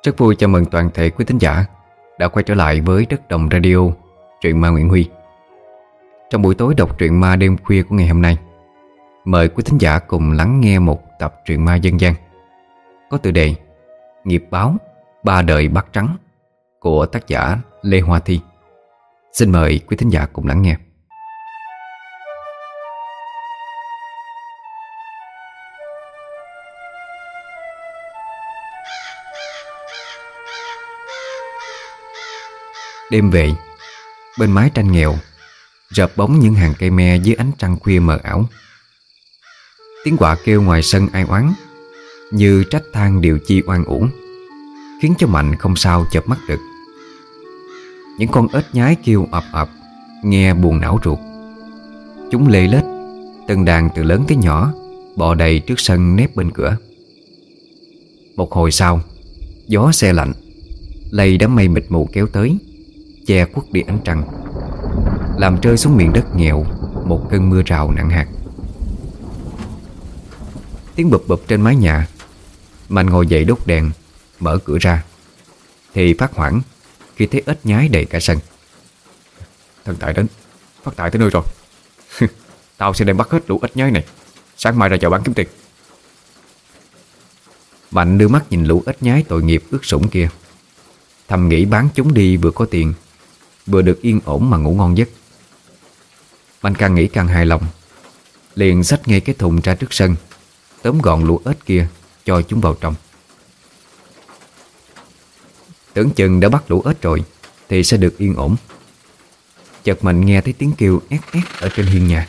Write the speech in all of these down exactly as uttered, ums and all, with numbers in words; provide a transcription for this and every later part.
Rất vui chào mừng toàn thể quý thính giả đã quay trở lại với Đất Đồng Radio, truyện ma Nguyễn Huy. Trong buổi tối đọc truyện ma đêm khuya của ngày hôm nay, mời quý thính giả cùng lắng nghe một tập truyện ma dân gian có tựa đề Nghiệp báo ba đời bắt trắng của tác giả Lê Hoa Thi. Xin mời quý thính giả cùng lắng nghe. Đêm về, bên mái tranh nghèo rợp bóng những hàng cây me dưới ánh trăng khuya mờ ảo. Tiếng quạ kêu ngoài sân ai oán, như trách than điều chi oan uổng, khiến cho Mạnh không sao chợp mắt được. Những con ếch nhái kêu ập ập, nghe buồn não ruột. Chúng lê lết, từng đàn từ lớn tới nhỏ, bò đầy trước sân nép bên cửa. Một hồi sau, gió se lạnh lây đám mây mịt mù kéo tới, che khuất đi ánh trăng, làm rơi xuống miền đất nghèo một cơn mưa rào nặng hạt. Tiếng bụp bụp trên mái nhà. Mạnh ngồi dậy đốt đèn, mở cửa ra thì phát hoảng khi thấy ếch nhái đầy cả sân. Thần tài đến, phát tài tới nơi rồi. Tao sẽ đem bắt hết lũ ếch nhái này, sáng mai ra chợ bán kiếm tiền. Mạnh đưa mắt nhìn lũ ếch nhái tội nghiệp ướt sũng kia, thầm nghĩ bán chúng đi vừa có tiền, vừa được yên ổn mà ngủ ngon giấc. Mạnh càng nghĩ càng hài lòng, liền xách ngay cái thùng ra trước sân, tóm gọn lũ ếch kia cho chúng vào trong. Tưởng chừng đã bắt lũ ếch rồi thì sẽ được yên ổn. Chợt Mạnh nghe thấy tiếng kêu ét ét ở trên hiên nhà.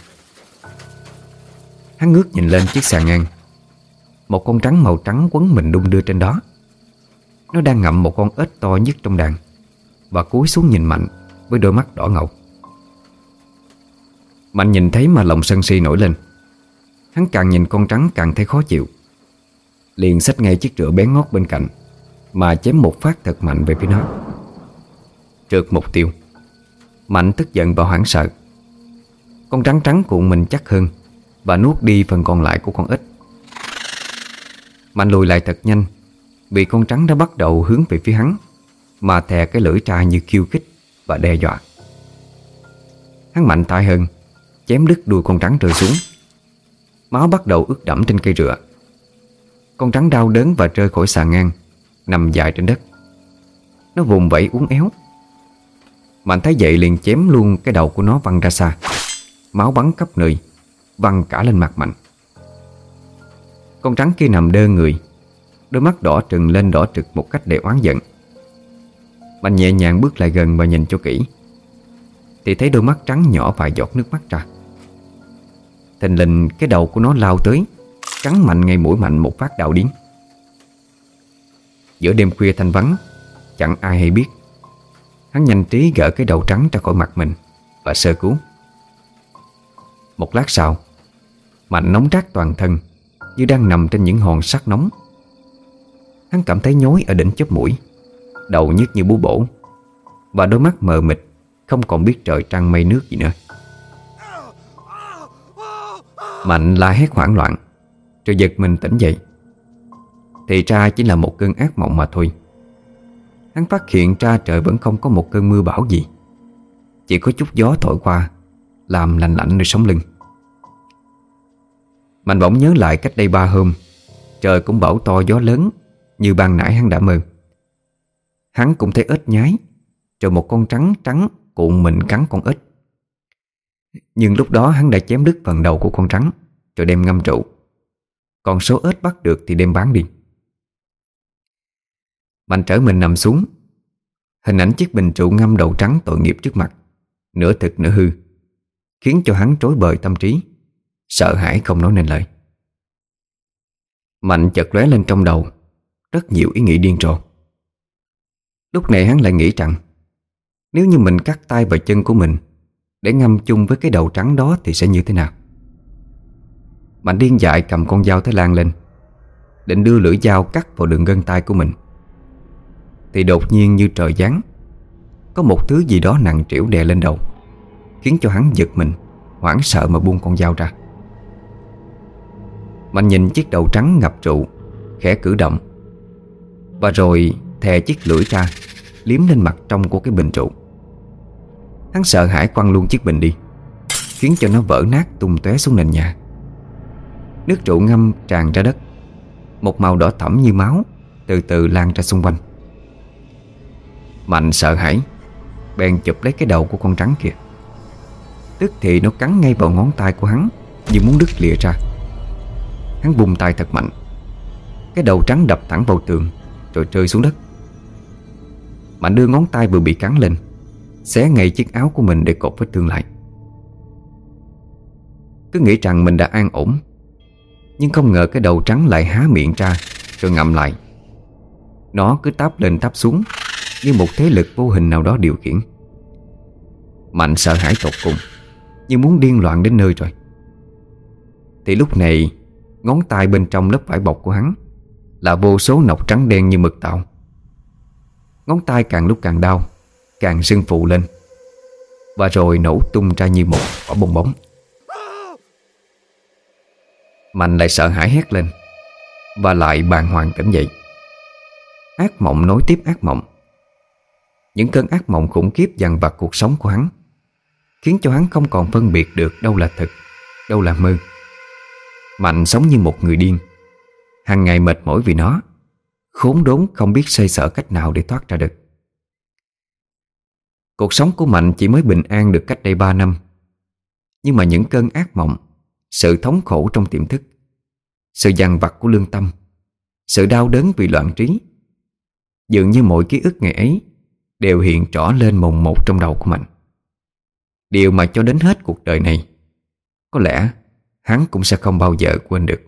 Hắn ngước nhìn lên chiếc sàn ngang. Một con trắng màu trắng quấn mình đung đưa trên đó. Nó đang ngậm một con ếch to nhất trong đàn và cúi xuống nhìn Mạnh với đôi mắt đỏ ngầu. Mạnh nhìn thấy mà lòng sân si nổi lên. Hắn càng nhìn con trắng càng thấy khó chịu, liền xách ngay chiếc rựa bén ngót bên cạnh mà chém một phát thật mạnh về phía nó. Trượt mục tiêu. Mạnh tức giận và hoảng sợ. Con trắng trắng cuộn mình chắc hơn và nuốt đi phần còn lại của con ếch. Mạnh lùi lại thật nhanh, vì con trắng đã bắt đầu hướng về phía hắn mà thè cái lưỡi ra như khiêu khích và đe dọa. Hắn mạnh tay hơn, chém đứt đuôi con trắng rơi xuống. Máu bắt đầu ướt đẫm trên cây rựa. Con trắng đau đớn và rơi khỏi sàn ngang, nằm dài trên đất. Nó vùng vẫy uốn éo. Mạnh thấy vậy liền chém luôn cái đầu của nó văng ra xa. Máu bắn khắp nơi, văng cả lên mặt Mạnh. Con trắng kia nằm đơ người, đôi mắt đỏ trừng lên đỏ trực một cách để oán giận. Mạnh nhẹ nhàng bước lại gần và nhìn cho kỹ, thì thấy đôi mắt trắng nhỏ vài giọt nước mắt ra. Thình lình cái đầu của nó lao tới, cắn Mạnh ngay mũi Mạnh một phát đạo điếng. Giữa đêm khuya thanh vắng, chẳng ai hay biết, hắn nhanh trí gỡ cái đầu trắng ra khỏi mặt mình và sơ cứu. Một lát sau, Mạnh nóng rát toàn thân, như đang nằm trên những hòn sắt nóng. Hắn cảm thấy nhói ở đỉnh chóp mũi, đầu nhức như bú bổ, và đôi mắt mờ mịt, không còn biết trời trăng mây nước gì nữa. Mạnh la hét hoảng loạn, rồi giật mình tỉnh dậy. Thì ra chỉ là một cơn ác mộng mà thôi. Hắn phát hiện ra trời vẫn không có một cơn mưa bão gì, chỉ có chút gió thổi qua, làm lạnh lạnh nơi sống lưng. Mạnh bỗng nhớ lại cách đây ba hôm, trời cũng bão to gió lớn như ban nãy hắn đã mơ. Hắn cũng thấy ếch nhái, rồi một con trắng trắng cuộn mình cắn con ếch. Nhưng lúc đó hắn đã chém đứt phần đầu của con trắng, rồi đem ngâm rượu. Còn số ếch bắt được thì đem bán đi. Mạnh trở mình nằm xuống. Hình ảnh chiếc bình rượu ngâm đầu trắng tội nghiệp trước mặt, nửa thực nửa hư, khiến cho hắn rối bời tâm trí, sợ hãi không nói nên lời. Mạnh chợt lóe lên trong đầu rất nhiều ý nghĩ điên rồ. Lúc này hắn lại nghĩ rằng nếu như mình cắt tay và chân của mình để ngâm chung với cái đầu trắng đó thì sẽ như thế nào. Mạnh điên dại cầm con dao thái lan lên, định đưa lưỡi dao cắt vào đường gân tay của mình, thì đột nhiên như trời giáng, có một thứ gì đó nặng trĩu đè lên đầu, khiến cho hắn giật mình, hoảng sợ mà buông con dao ra. Mạnh nhìn chiếc đầu trắng ngập rượu, khẽ cử động, và rồi thè chiếc lưỡi ra, liếm lên mặt trong của cái bình rượu. Hắn sợ hãi quăng luôn chiếc bình đi, khiến cho nó vỡ nát tung tóe xuống nền nhà. Nước rượu ngâm tràn ra đất, một màu đỏ thẫm như máu từ từ lan ra xung quanh. Mạnh sợ hãi, bèn chụp lấy cái đầu của con rắn kia. Tức thì nó cắn ngay vào ngón tay của hắn, như muốn đứt lìa ra. Hắn vung tay thật mạnh, cái đầu rắn đập thẳng vào tường rồi rơi xuống đất. Mạnh đưa ngón tay vừa bị cắn lên, xé ngay chiếc áo của mình để cột vết thương lại. Cứ nghĩ rằng mình đã an ổn, nhưng không ngờ cái đầu rắn lại há miệng ra rồi ngậm lại. Nó cứ táp lên táp xuống như một thế lực vô hình nào đó điều khiển. Mạnh sợ hãi tột cùng, như muốn điên loạn đến nơi rồi. Thì lúc này, ngón tay bên trong lớp vải bọc của hắn là vô số nọc trắng đen như mực tàu. Ngón tay càng lúc càng đau, càng sưng phù lên, và rồi nổ tung ra như một quả bong bóng. Mạnh lại sợ hãi hét lên, và lại bàng hoàng tỉnh dậy. Ác mộng nối tiếp ác mộng. Những cơn ác mộng khủng khiếp dằn vặt cuộc sống của hắn, khiến cho hắn không còn phân biệt được đâu là thực, đâu là mơ. Mạnh sống như một người điên, hàng ngày mệt mỏi vì nó, khốn đốn không biết xoay sở cách nào để thoát ra được. Cuộc sống của Mạnh chỉ mới bình an được cách đây ba năm. Nhưng mà những cơn ác mộng, sự thống khổ trong tiềm thức, sự dằn vặt của lương tâm, sự đau đớn vì loạn trí, dường như mọi ký ức ngày ấy đều hiện rõ lên mồn một trong đầu của Mạnh. Điều mà cho đến hết cuộc đời này, có lẽ hắn cũng sẽ không bao giờ quên được.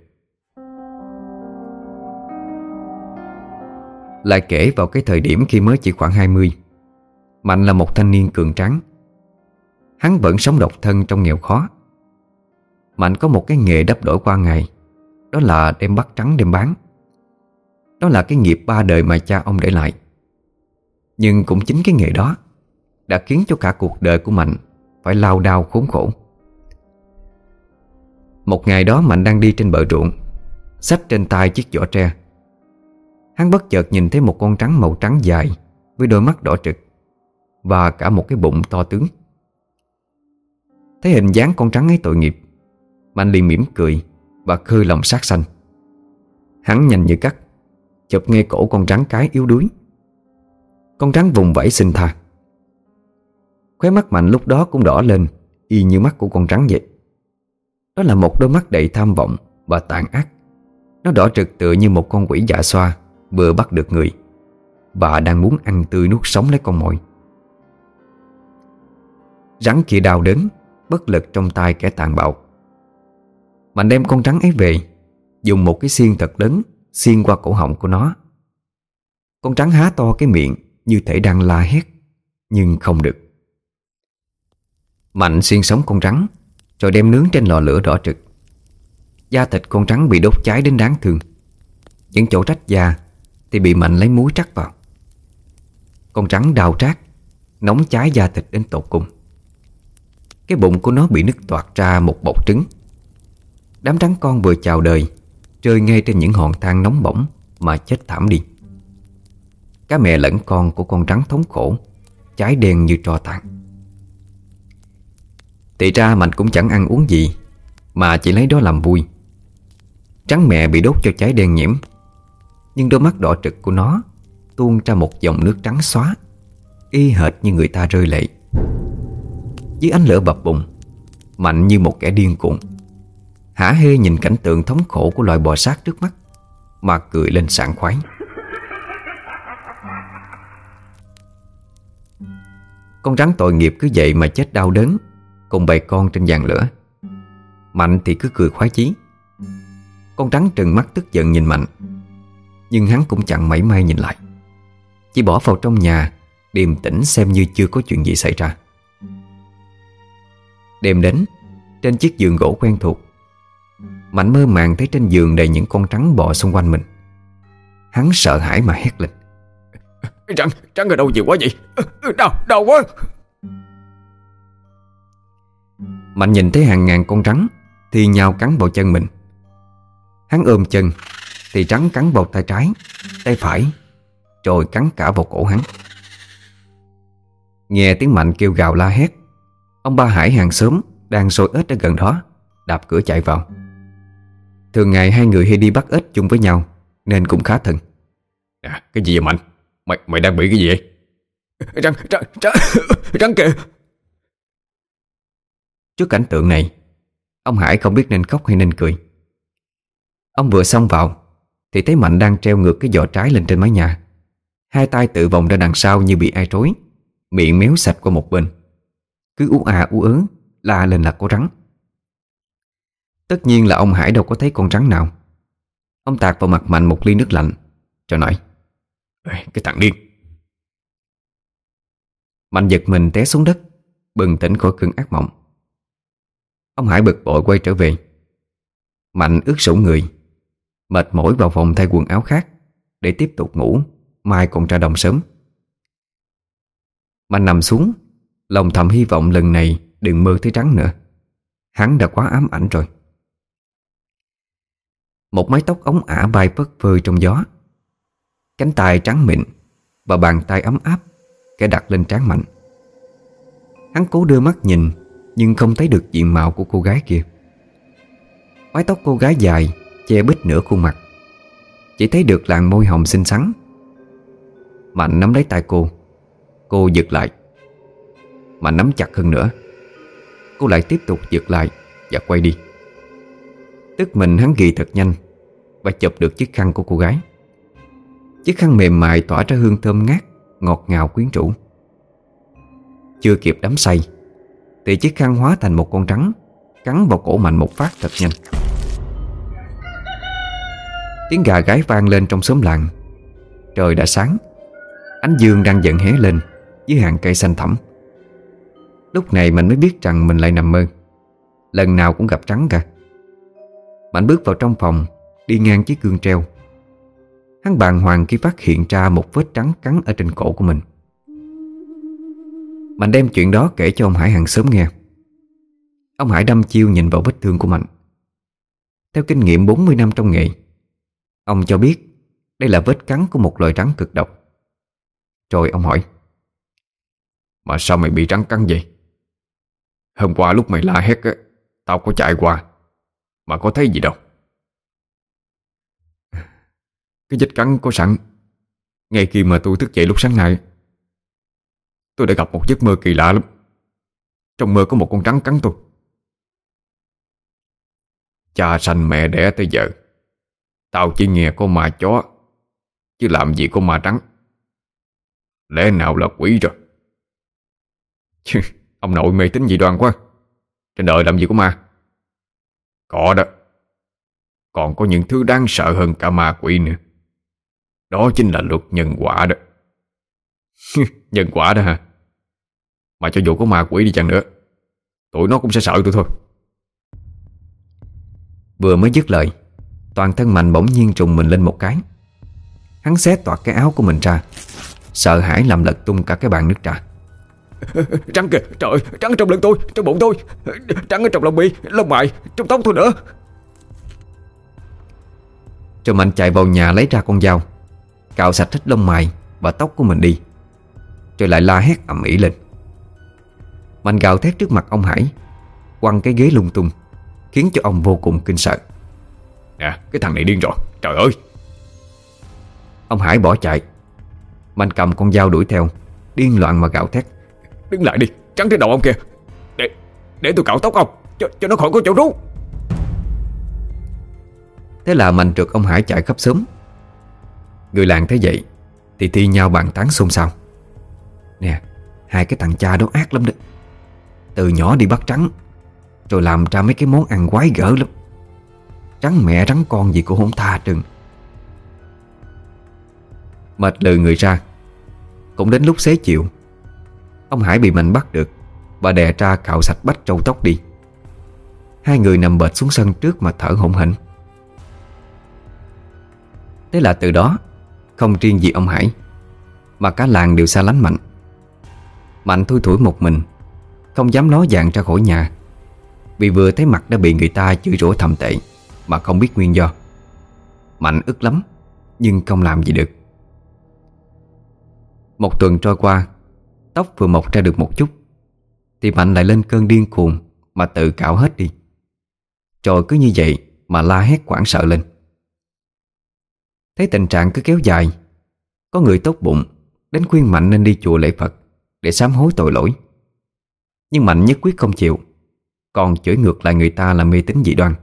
Lại kể vào cái thời điểm khi mới chỉ khoảng hai mươi, Mạnh là một thanh niên cường tráng. Hắn vẫn sống độc thân trong nghèo khó. Mạnh có một cái nghề đắp đổi qua ngày, đó là đem bắt trắng đem bán. Đó là cái nghiệp ba đời mà cha ông để lại. Nhưng cũng chính cái nghề đó đã khiến cho cả cuộc đời của Mạnh phải lao đao khốn khổ. Một ngày đó Mạnh đang đi trên bờ ruộng, xách trên tay chiếc giỏ tre. Hắn bất chợt nhìn thấy một con rắn màu trắng dài với đôi mắt đỏ trực và cả một cái bụng to tướng. Thấy hình dáng con rắn ấy tội nghiệp, Mạnh liền mỉm cười và khơi lòng sát sanh. Hắn nhanh như cắt chụp ngay cổ con rắn cái yếu đuối. Con rắn vùng vẫy xin tha. Khóe mắt Mạnh lúc đó cũng đỏ lên, y như mắt của con rắn vậy. Đó là một đôi mắt đầy tham vọng và tàn ác. Nó đỏ rực tựa như một con quỷ dạ xoa vừa bắt được người và đang muốn ăn tươi nuốt sống lấy con mồi. Rắn kia đau đớn, bất lực trong tay kẻ tàn bạo. Mạnh đem con rắn ấy về, dùng một cái xiên thật lớn xiên qua cổ họng của nó. Con rắn há to cái miệng như thể đang la hét, nhưng không được. Mạnh xiên sống con rắn rồi đem nướng trên lò lửa đỏ rực. Da thịt con rắn bị đốt cháy đến đáng thương. Những chỗ rách da thì bị Mạnh lấy muối trắc vào. Con rắn đau rát, nóng cháy da thịt đến tột cùng. Cái bụng của nó bị nứt toạc ra một bọc trứng. Đám rắn con vừa chào đời rơi ngay trên những hòn than nóng bỏng mà chết thảm đi. Cả mẹ lẫn con của con rắn thống khổ, cháy đen như tro tàn. Thì ra Mạnh cũng chẳng ăn uống gì, mà chỉ lấy đó làm vui. Rắn mẹ bị đốt cho cháy đen nhiễm, nhưng đôi mắt đỏ trực của nó tuôn ra một dòng nước trắng xóa, y hệt như người ta rơi lệ. Dưới ánh lửa bập bùng, Mạnh như một kẻ điên cuồng hả hê nhìn cảnh tượng thống khổ của loài bò sát trước mắt mà cười lên sảng khoái. Con rắn tội nghiệp cứ vậy mà chết đau đớn cùng bầy con trên giàn lửa. Mạnh thì cứ cười khoái chí. Con rắn trừng mắt tức giận nhìn Mạnh, nhưng hắn cũng chẳng mảy may nhìn lại, chỉ bỏ vào trong nhà điềm tĩnh xem như chưa có chuyện gì xảy ra. Đêm đến, trên chiếc giường gỗ quen thuộc, Mạnh mơ màng thấy trên giường đầy những con rắn bò xung quanh mình. Hắn sợ hãi mà hét lên: Rắn, rắn ở đâu nhiều quá vậy? Đau, đau quá! Mạnh nhìn thấy hàng ngàn con rắn thì nhào cắn vào chân mình. Hắn ôm chân thì rắn cắn vào tay trái, tay phải, rồi cắn cả vào cổ hắn. Nghe tiếng Mạnh kêu gào la hét, ông ba Hải hàng xóm đang sôi ếch ở gần đó đạp cửa chạy vào. Thường ngày hai người hay đi bắt ếch chung với nhau nên cũng khá thân. À, cái gì vậy Mạnh? Mày mày đang bị cái gì vậy? Rắn, rắn, rắn, rắn kìa. Trước cảnh tượng này, ông Hải không biết nên khóc hay nên cười. Ông vừa xông vào thì thấy Mạnh đang treo ngược cái giò trái lên trên mái nhà, hai tay tự vòng ra đằng sau như bị ai trói, miệng méo sạch qua một bên, cứ ú à ú ớ la lên là có rắn. Tất nhiên là ông Hải đâu có thấy con rắn nào. Ông tạt vào mặt Mạnh một ly nước lạnh rồi nói: Cái thằng điên. Mạnh giật mình té xuống đất, bừng tỉnh khỏi cơn ác mộng. Ông Hải bực bội quay trở về. Mạnh ướt sũng người, mệt mỏi vào phòng thay quần áo khác để tiếp tục ngủ, mai còn ra đồng sớm. Mạnh nằm xuống, lòng thầm hy vọng lần này đừng mơ thấy rắn nữa. Hắn đã quá ám ảnh rồi. Một mái tóc ống ả bay phất phơ trong gió, cánh tay trắng mịn và bàn tay ấm áp kẻ đặt lên trán Mạnh. Hắn cố đưa mắt nhìn nhưng không thấy được diện mạo của cô gái kia. Mái tóc cô gái dài che bít nửa khuôn mặt, chỉ thấy được làn môi hồng xinh xắn. Mạnh nắm lấy tay cô. Cô giật lại. Mạnh nắm chặt hơn nữa. Cô lại tiếp tục giật lại và quay đi. Tức mình hắn ghi thật nhanh và chụp được chiếc khăn của cô gái. Chiếc khăn mềm mại tỏa ra hương thơm ngát, ngọt ngào quyến rũ. Chưa kịp đắm say thì chiếc khăn hóa thành một con rắn cắn vào cổ Mạnh một phát thật nhanh. Tiếng gà gáy vang lên trong xóm làng. Trời đã sáng, ánh dương đang dần hé lên dưới hàng cây xanh thẳm. Lúc này mình mới biết rằng mình lại nằm mơ. Lần nào cũng gặp rắn cả. Mạnh bước vào trong phòng, đi ngang chiếc gương treo. Hắn bàng hoàng khi phát hiện ra một vết rắn cắn ở trên cổ của mình. Mạnh đem chuyện đó kể cho ông Hải hàng xóm nghe. Ông Hải đăm chiêu nhìn vào vết thương của Mạnh. Theo kinh nghiệm bốn mươi năm trong nghề, ông cho biết đây là vết cắn của một loài rắn cực độc. Rồi ông hỏi: Mà sao mày bị rắn cắn vậy? Hôm qua lúc mày la hét á, tao có chạy qua mà có thấy gì đâu. Cái vết cắn có sẵn. Ngay khi mà tôi thức dậy lúc sáng nay, tôi đã gặp một giấc mơ kỳ lạ lắm. Trong mơ có một con rắn cắn tôi. Cha sanh mẹ đẻ tới giờ, tao chỉ nghe có ma chó, chứ làm gì có ma rắn. Lẽ nào là quỷ rồi? Chứ ông nội mê tín dị đoan quá. Trên đời làm gì có ma. Có đó. Còn có những thứ đáng sợ hơn cả ma quỷ nữa. Đó chính là luật nhân quả đó. Nhân quả đó hả? Mà cho dù có ma quỷ đi chăng nữa, tụi nó cũng sẽ sợ tôi thôi. Vừa mới dứt lời, toàn thân Mạnh bỗng nhiên trùng mình lên một cái. Hắn xé toạc cái áo của mình ra, sợ hãi làm lật tung cả cái bàn nước trà. Rắn kìa, trời ơi, rắn ở trong lưng tôi, trong bụng tôi, rắn ở trong lông mi, lông mày, trong tóc tôi nữa. Rồi Mạnh chạy vào nhà lấy ra con dao, cạo sạch hết lông mày và tóc của mình đi, rồi lại la hét ầm ĩ lên. Mạnh gào thét trước mặt ông Hải, quăng cái ghế lung tung, khiến cho ông vô cùng kinh sợ. Nè, cái thằng này điên rồi, trời ơi. Ông Hải bỏ chạy. Mạnh cầm con dao đuổi theo, điên loạn mà gào thét: Đứng lại đi, trắng trên đầu ông kìa. Để, để tôi cạo tóc ông, cho, cho nó khỏi có chỗ trú. Thế là Mạnh trượt ông Hải chạy khắp xóm. Người làng thấy vậy thì thi nhau bàn tán xôn xao. Nè, hai cái thằng cha đó ác lắm đó. Từ nhỏ đi bắt rắn, rồi làm ra mấy cái món ăn quái gở lắm. Rắn mẹ rắn con gì cũng không tha trừng. Mệt lừ người ra, cũng đến lúc xế chiều. Ông Hải bị Mạnh bắt được và đè ra cạo sạch bách trâu tóc đi. Hai người nằm bệt xuống sân trước mà thở hổn hển. Thế là từ đó, không riêng gì ông Hải mà cả làng đều xa lánh Mạnh. Mạnh thui thủi một mình, không dám ló dạng ra khỏi nhà, vì vừa thấy mặt đã bị người ta chửi rủa thậm tệ mà không biết nguyên do. Mạnh ức lắm nhưng không làm gì được. Một tuần trôi qua, tóc vừa mọc ra được một chút thì Mạnh lại lên cơn điên cuồng mà tự cạo hết đi. Rồi cứ như vậy mà la hét hoảng sợ lên. Thấy tình trạng cứ kéo dài, có người tốt bụng đến khuyên Mạnh nên đi chùa lễ Phật để sám hối tội lỗi. Nhưng Mạnh nhất quyết không chịu, còn chửi ngược lại người ta là mê tín dị đoan.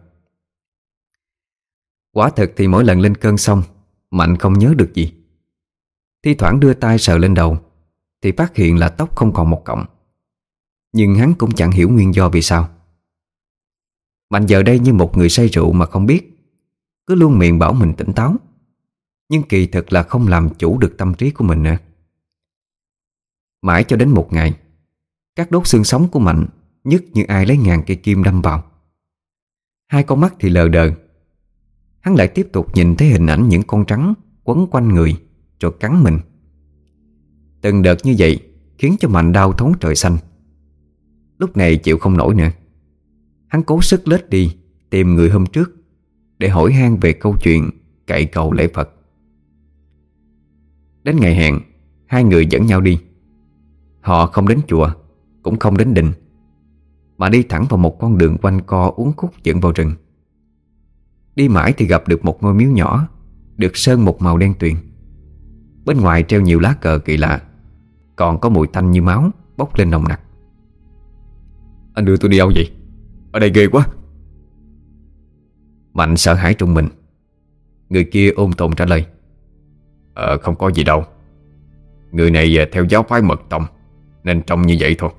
Quả thực thì mỗi lần lên cơn xong, Mạnh không nhớ được gì. Thi thoảng đưa tay sờ lên đầu thì phát hiện là tóc không còn một cọng. Nhưng hắn cũng chẳng hiểu nguyên do vì sao. Mạnh giờ đây như một người say rượu mà không biết, cứ luôn miệng bảo mình tỉnh táo, nhưng kỳ thực là không làm chủ được tâm trí của mình nữa. Mãi cho đến một ngày, các đốt xương sống của Mạnh nhức như ai lấy ngàn cây kim đâm vào. Hai con mắt thì lờ đờ. Hắn lại tiếp tục nhìn thấy hình ảnh những con rắn quấn quanh người rồi cắn mình. Từng đợt như vậy khiến cho Mạnh đau thấu trời xanh. Lúc này chịu không nổi nữa, hắn cố sức lết đi tìm người hôm trước để hỏi han về câu chuyện cậy cầu lễ Phật. Đến ngày hẹn, hai người dẫn nhau đi. Họ không đến chùa, cũng không đến đình, mà đi thẳng vào một con đường quanh co uốn khúc dẫn vào rừng. Đi mãi thì gặp được một ngôi miếu nhỏ, được sơn một màu đen tuyền. Bên ngoài treo nhiều lá cờ kỳ lạ, còn có mùi tanh như máu bốc lên nồng nặc. Anh đưa tôi đi đâu vậy? Ở đây ghê quá. Mạnh sợ hãi trùng mình. Người kia ôm tồn trả lời: Ờ không có gì đâu. Người này theo giáo phái Mật Tông nên trông như vậy thôi.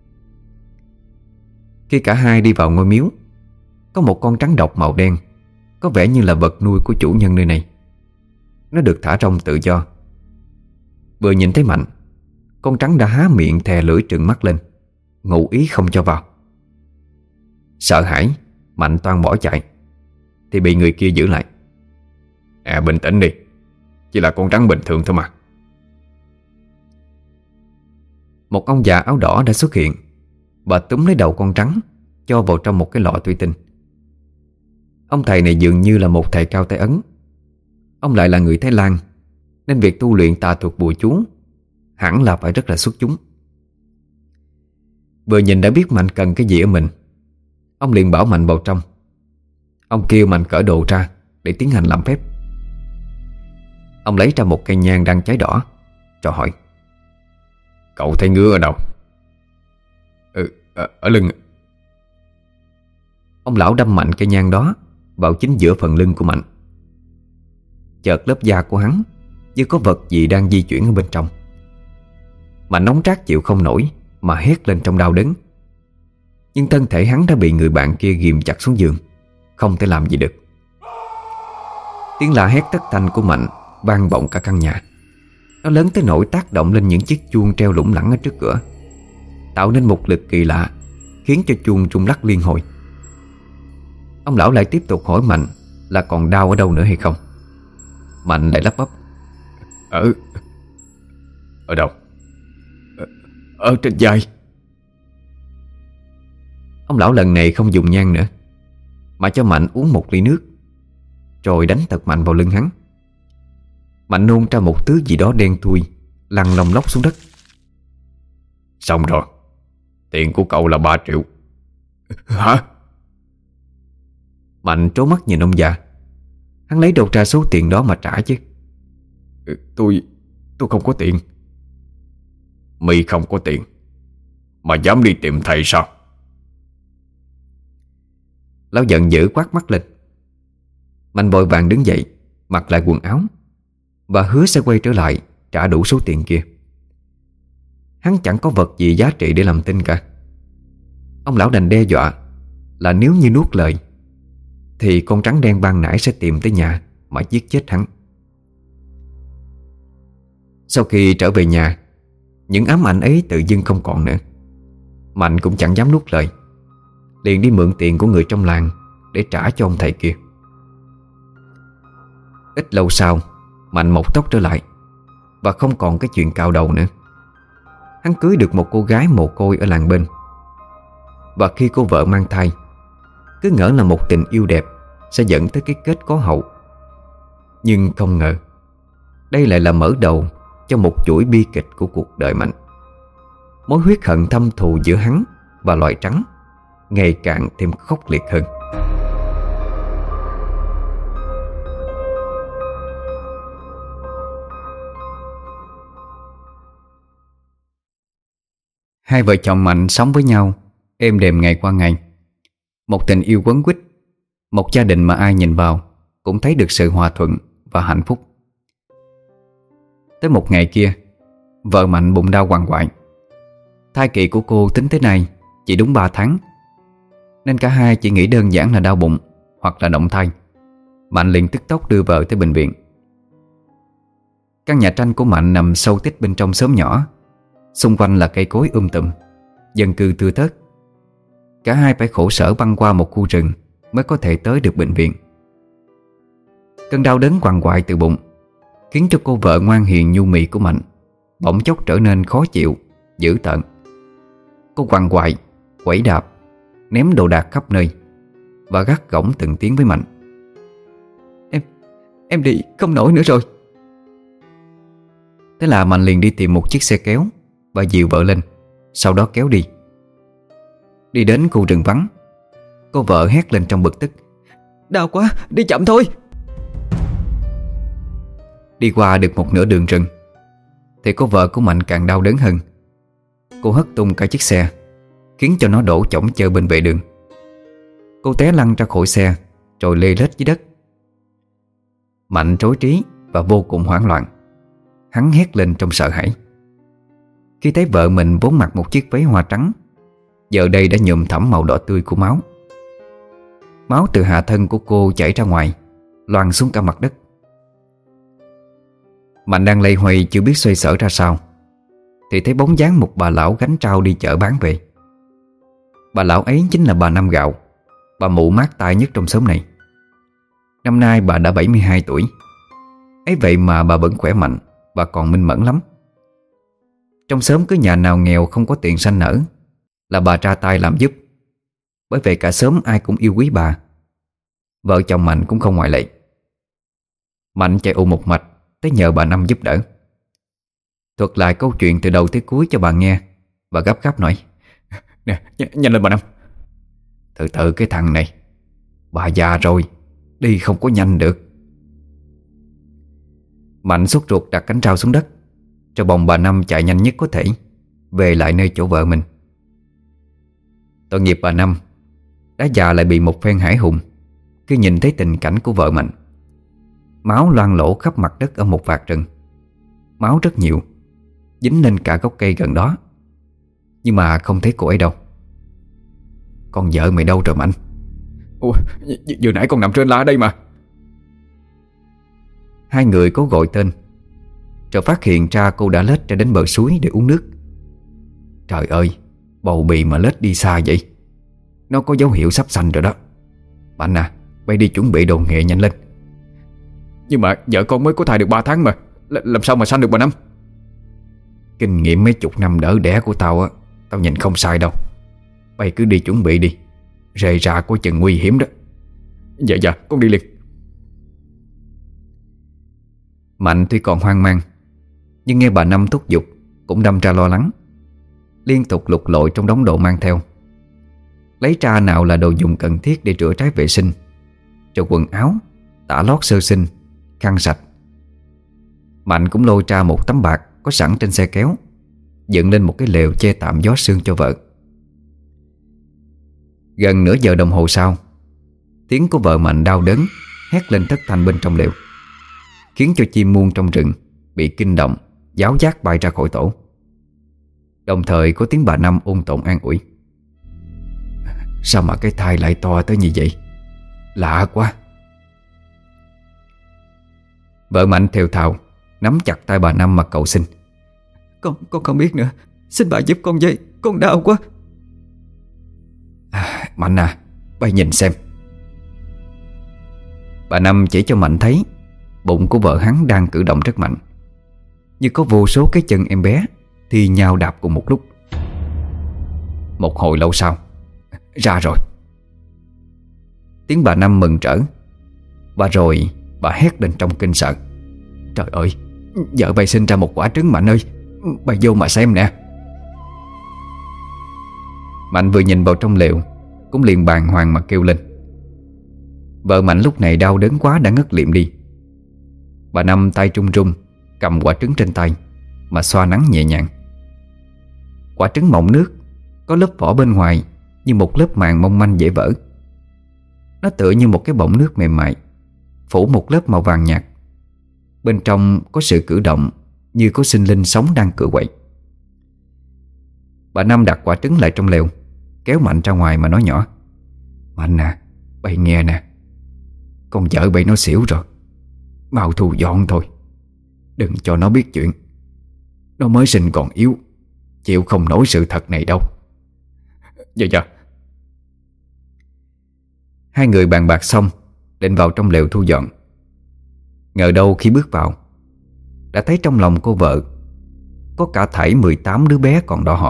Khi cả hai đi vào ngôi miếu, có một con rắn độc màu đen, có vẻ như là vật nuôi của chủ nhân nơi này. Nó được thả rông tự do. Vừa nhìn thấy Mạnh, con rắn đã há miệng thè lưỡi trừng mắt lên, ngụ ý không cho vào. Sợ hãi, Mạnh toan bỏ chạy thì bị người kia giữ lại. À bình tĩnh đi, chỉ là con rắn bình thường thôi mà. Một ông già áo đỏ đã xuất hiện. Bà túm lấy đầu con rắn, cho vào trong một cái lọ thủy tinh. Ông thầy này dường như là một thầy cao tay Ấn. Ông lại là người Thái Lan, nên việc tu luyện tà thuật bùa chú hẳn là phải rất là xuất chúng. Vừa nhìn đã biết Mạnh cần cái gì ở mình, ông liền bảo Mạnh vào trong. Ông kêu Mạnh cởi đồ ra để tiến hành làm phép. Ông lấy ra một cây nhang đang cháy đỏ, rồi hỏi: Cậu thấy ngứa ở đâu? Ừ, ở, ở lưng. Ông lão đâm mạnh cây nhang đó vào chính giữa phần lưng của Mạnh. Chợt lớp da của hắn như có vật gì đang di chuyển ở bên trong. Mạnh nóng rát chịu không nổi mà hét lên trong đau đớn. Nhưng thân thể hắn đã bị người bạn kia ghìm chặt xuống giường, không thể làm gì được. Tiếng la hét thất thanh của Mạnh vang vọng cả căn nhà. Nó lớn tới nỗi tác động lên những chiếc chuông treo lủng lẳng ở trước cửa, tạo nên một lực kỳ lạ, khiến cho chuông rung lắc liên hồi. Ông lão lại tiếp tục hỏi Mạnh là còn đau ở đâu nữa hay không. Mạnh lại lắp bắp: Ở Ở đâu? Ở, ở trên vai. Ông lão lần này không dùng nhang nữa, mà cho Mạnh uống một ly nước, rồi đánh thật mạnh vào lưng hắn. Mạnh nôn ra một thứ gì đó đen thui, lăn lông lóc xuống đất. Xong rồi, tiền của cậu là ba triệu. Hả? Mạnh trố mắt nhìn ông già. Hắn lấy đâu ra số tiền đó mà trả chứ? Tôi Tôi không có tiền. Mày không có tiền mà dám đi tìm thầy sao? Lão giận dữ quát mắt lên. Mạnh vội vàng đứng dậy, mặc lại quần áo và hứa sẽ quay trở lại trả đủ số tiền kia. Hắn chẳng có vật gì giá trị để làm tin cả. Ông lão đành đe dọa là nếu như nuốt lời thì con rắn đen ban nãy sẽ tìm tới nhà mà giết chết hắn. Sau khi trở về nhà, những ám ảnh ấy tự dưng không còn nữa. Mạnh cũng chẳng dám nuốt lời, liền đi mượn tiền của người trong làng để trả cho ông thầy kia. Ít lâu sau, Mạnh mọc tóc trở lại và không còn cái chuyện cạo đầu nữa. Hắn cưới được một cô gái mồ côi ở làng bên. Và khi cô vợ mang thai, cứ ngỡ là một tình yêu đẹp sẽ dẫn tới cái kết có hậu. Nhưng không ngờ đây lại là mở đầu cho một chuỗi bi kịch của cuộc đời Mạnh. Mối huyết hận thâm thù giữa hắn và loài trắng ngày càng thêm khốc liệt hơn. Hai vợ chồng Mạnh sống với nhau êm đềm ngày qua ngày. Một tình yêu quấn quýt, một gia đình mà ai nhìn vào cũng thấy được sự hòa thuận và hạnh phúc. Tới một ngày kia, vợ Mạnh bụng đau quằn quại. Thai kỳ của cô tính tới nay chỉ đúng ba tháng, nên cả hai chỉ nghĩ đơn giản là đau bụng hoặc là động thai. Mạnh liền tức tốc đưa vợ tới bệnh viện. Căn nhà tranh của Mạnh nằm sâu tít bên trong xóm nhỏ. Xung quanh là cây cối um tùm, dân cư thưa thớt. Cả hai phải khổ sở băng qua một khu rừng mới có thể tới được bệnh viện. Cơn đau đớn quằn quại từ bụng khiến cho cô vợ ngoan hiền nhu mì của Mạnh bỗng chốc trở nên khó chịu, dữ tợn. Cô quằn quại, quẩy đạp, ném đồ đạc khắp nơi và gắt gỏng từng tiếng với Mạnh. Em, em đi không nổi nữa rồi. Thế là Mạnh liền đi tìm một chiếc xe kéo và dìu vợ lên, sau đó kéo đi. Đi đến khu rừng vắng, cô vợ hét lên trong bực tức. Đau quá, đi chậm thôi. Đi qua được một nửa đường rừng thì cô vợ của Mạnh càng đau đớn hơn. Cô hất tung cả chiếc xe, khiến cho nó đổ chỏng chơ bên vệ đường. Cô té lăn ra khỏi xe rồi lê lết dưới đất. Mạnh rối trí và vô cùng hoảng loạn. Hắn hét lên trong sợ hãi khi thấy vợ mình vốn mặc một chiếc váy hoa trắng giờ đây đã nhuộm thẫm màu đỏ tươi của máu. Máu từ hạ thân của cô chảy ra ngoài, loang xuống cả mặt đất. Mạnh đang loay hoay chưa biết xoay sở ra sao thì thấy bóng dáng một bà lão gánh trao đi chợ bán về. Bà lão ấy chính là bà Năm Gạo, bà mụ mát tai nhất trong xóm này. Năm nay bà đã bảy mươi hai tuổi. Ấy vậy mà bà vẫn khỏe mạnh và còn minh mẫn lắm. Trong xóm cứ nhà nào nghèo không có tiền sanh nở là bà ra tay làm giúp. Bởi vậy cả xóm ai cũng yêu quý bà. Vợ chồng Mạnh cũng không ngoại lệ. Mạnh chạy ù một mạch tới nhờ bà Năm giúp đỡ. Thuật lại câu chuyện từ đầu tới cuối cho bà nghe và gấp gáp nói. Nè, nhanh lên bà Năm. Từ từ cái thằng này, bà già rồi, đi không có nhanh được. Mạnh sốt ruột đặt cánh trao xuống đất, cho bồng bà Năm chạy nhanh nhất có thể về lại nơi chỗ vợ mình. Tội nghiệp bà Năm đã già lại bị một phen hãi hùng khi nhìn thấy tình cảnh của vợ Mạnh. Máu loang lổ khắp mặt đất ở một vạt rừng. Máu rất nhiều, dính lên cả gốc cây gần đó. Nhưng mà không thấy cô ấy đâu. Con vợ mày đâu rồi Mạnh? Ủa, vừa nãy con nằm trên lá đây mà. Hai người cố gọi tên rồi phát hiện ra cô đã lết ra đến bờ suối để uống nước. Trời ơi, bầu bì mà lết đi xa vậy, nó có dấu hiệu sắp sanh rồi đó. Mạnh à, bay đi chuẩn bị đồ nghề nhanh lên. Nhưng mà vợ con mới có thai được ba tháng mà, L- làm sao mà sanh được bà Năm? Kinh nghiệm mấy chục năm đỡ đẻ của tao á, tao nhìn không sai đâu. Bay cứ đi chuẩn bị đi, rời ra có chừng nguy hiểm đó. Dạ dạ, con đi liền. Mạnh tuy còn hoang mang, nhưng nghe bà Năm thúc giục cũng đâm ra lo lắng. Liên tục lục lội trong đống đồ mang theo, lấy ra nào là đồ dùng cần thiết để rửa ráy vệ sinh, rồi quần áo, tả lót sơ sinh, khăn sạch. Mạnh cũng lôi ra một tấm bạt có sẵn trên xe kéo, dựng lên một cái lều che tạm gió sương cho vợ. Gần nửa giờ đồng hồ sau, tiếng của vợ Mạnh đau đớn hét lên thất thanh bên trong lều, khiến cho chim muông trong rừng bị kinh động, giáo giác bay ra khỏi tổ. Đồng thời có tiếng bà Năm ôn tồn an ủi. Sao mà cái thai lại to tới như vậy? Lạ quá. Vợ Mạnh thều thào nắm chặt tay bà Năm mà cầu xin. Con con không biết nữa, xin bà giúp con với, con đau quá. À, Mạnh à, bay nhìn xem. Bà Năm chỉ cho Mạnh thấy bụng của vợ hắn đang cử động rất mạnh, như có vô số cái chân em bé thì nhào đạp cùng một lúc. Một hồi lâu sau, ra rồi. Tiếng bà Năm mừng rỡ, và rồi bà hét lên trong kinh sợ. Trời ơi, Vợ bay sinh ra một quả trứng Mạnh ơi, bay vô mà xem nè. Mạnh vừa nhìn vào trong lều cũng liền bàng hoàng mà kêu lên. Vợ Mạnh lúc này đau đớn quá đã ngất liệm đi. Bà Năm tay trung trung cầm quả trứng trên tay mà xoa nắng nhẹ nhàng. Quả trứng mọng nước, có lớp vỏ bên ngoài như một lớp màng mong manh dễ vỡ. Nó tựa như một cái bọng nước mềm mại, phủ một lớp màu vàng nhạt. Bên trong có sự cử động như có sinh linh sống đang cựa quậy. Bà Năm đặt quả trứng lại trong lều, kéo Mạnh ra ngoài mà nói nhỏ: Mạnh nè, bay nghe nè, con vợ bay nó xỉu rồi, mau thu dọn thôi, đừng cho nó biết chuyện. Nó mới sinh còn yếu, chịu không nổi sự thật này đâu. Dạ dạ. Hai người bàn bạc xong định vào trong lều thu dọn. Ngờ đâu khi bước vào đã thấy trong lòng cô vợ có cả thảy mười tám đứa bé còn đỏ hỏn.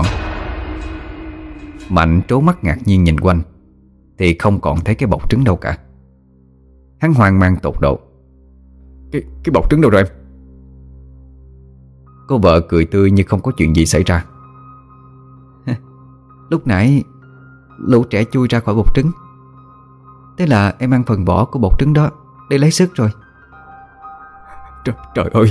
Mạnh trố mắt ngạc nhiên nhìn quanh thì không còn thấy cái bọc trứng đâu cả. Hắn hoang mang tột độ: Cái, cái bọc trứng đâu rồi em? Cô vợ cười tươi như không có chuyện gì xảy ra: Lúc nãy lũ trẻ chui ra khỏi bọc trứng, thế là em ăn phần vỏ của bọc trứng đó để lấy sức rồi. Trời, trời ơi!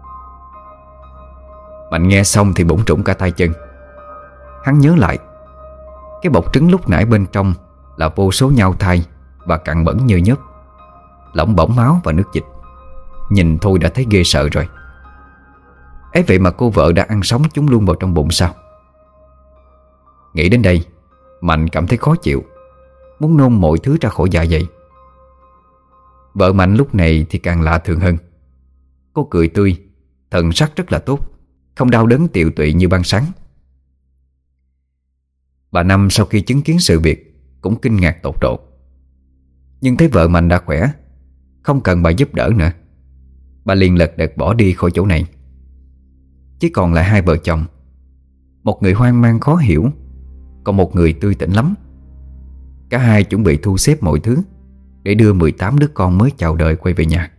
Mạnh nghe xong thì bủn trũng cả tay chân. Hắn nhớ lại cái bọc trứng lúc nãy bên trong là vô số nhao thai và cặn bẩn như nhớp, lỏng bỏng máu và nước dịch. Nhìn thôi đã thấy ghê sợ rồi. Ấy vậy mà cô vợ đã ăn sống chúng luôn vào trong bụng sao? Nghĩ đến đây, Mạnh cảm thấy khó chịu, muốn nôn mọi thứ ra khỏi dạ dày. Vợ Mạnh lúc này thì càng lạ thường hơn. Cô cười tươi, thần sắc rất là tốt, không đau đớn tiều tụy như ban sáng. Bà Năm sau khi chứng kiến sự việc cũng kinh ngạc tột độ. Nhưng thấy vợ Mạnh đã khỏe, không cần bà giúp đỡ nữa, bà liền lật đật bỏ đi khỏi chỗ này. Chỉ còn lại hai vợ chồng, một người hoang mang khó hiểu, còn một người tươi tỉnh lắm. Cả hai chuẩn bị thu xếp mọi thứ để đưa mười tám đứa con mới chào đời quay về nhà.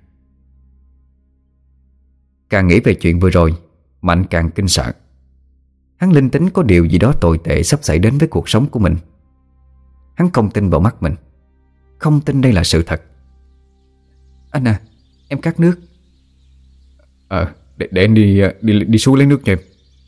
Càng nghĩ về chuyện vừa rồi, Mạnh càng kinh sợ. Hắn linh tính có điều gì đó tồi tệ sắp xảy đến với cuộc sống của mình. Hắn không tin vào mắt mình, không tin đây là sự thật. Anh à, em khát nước. Ờ, để, để anh đi, đi đi xuống lấy nước cho em.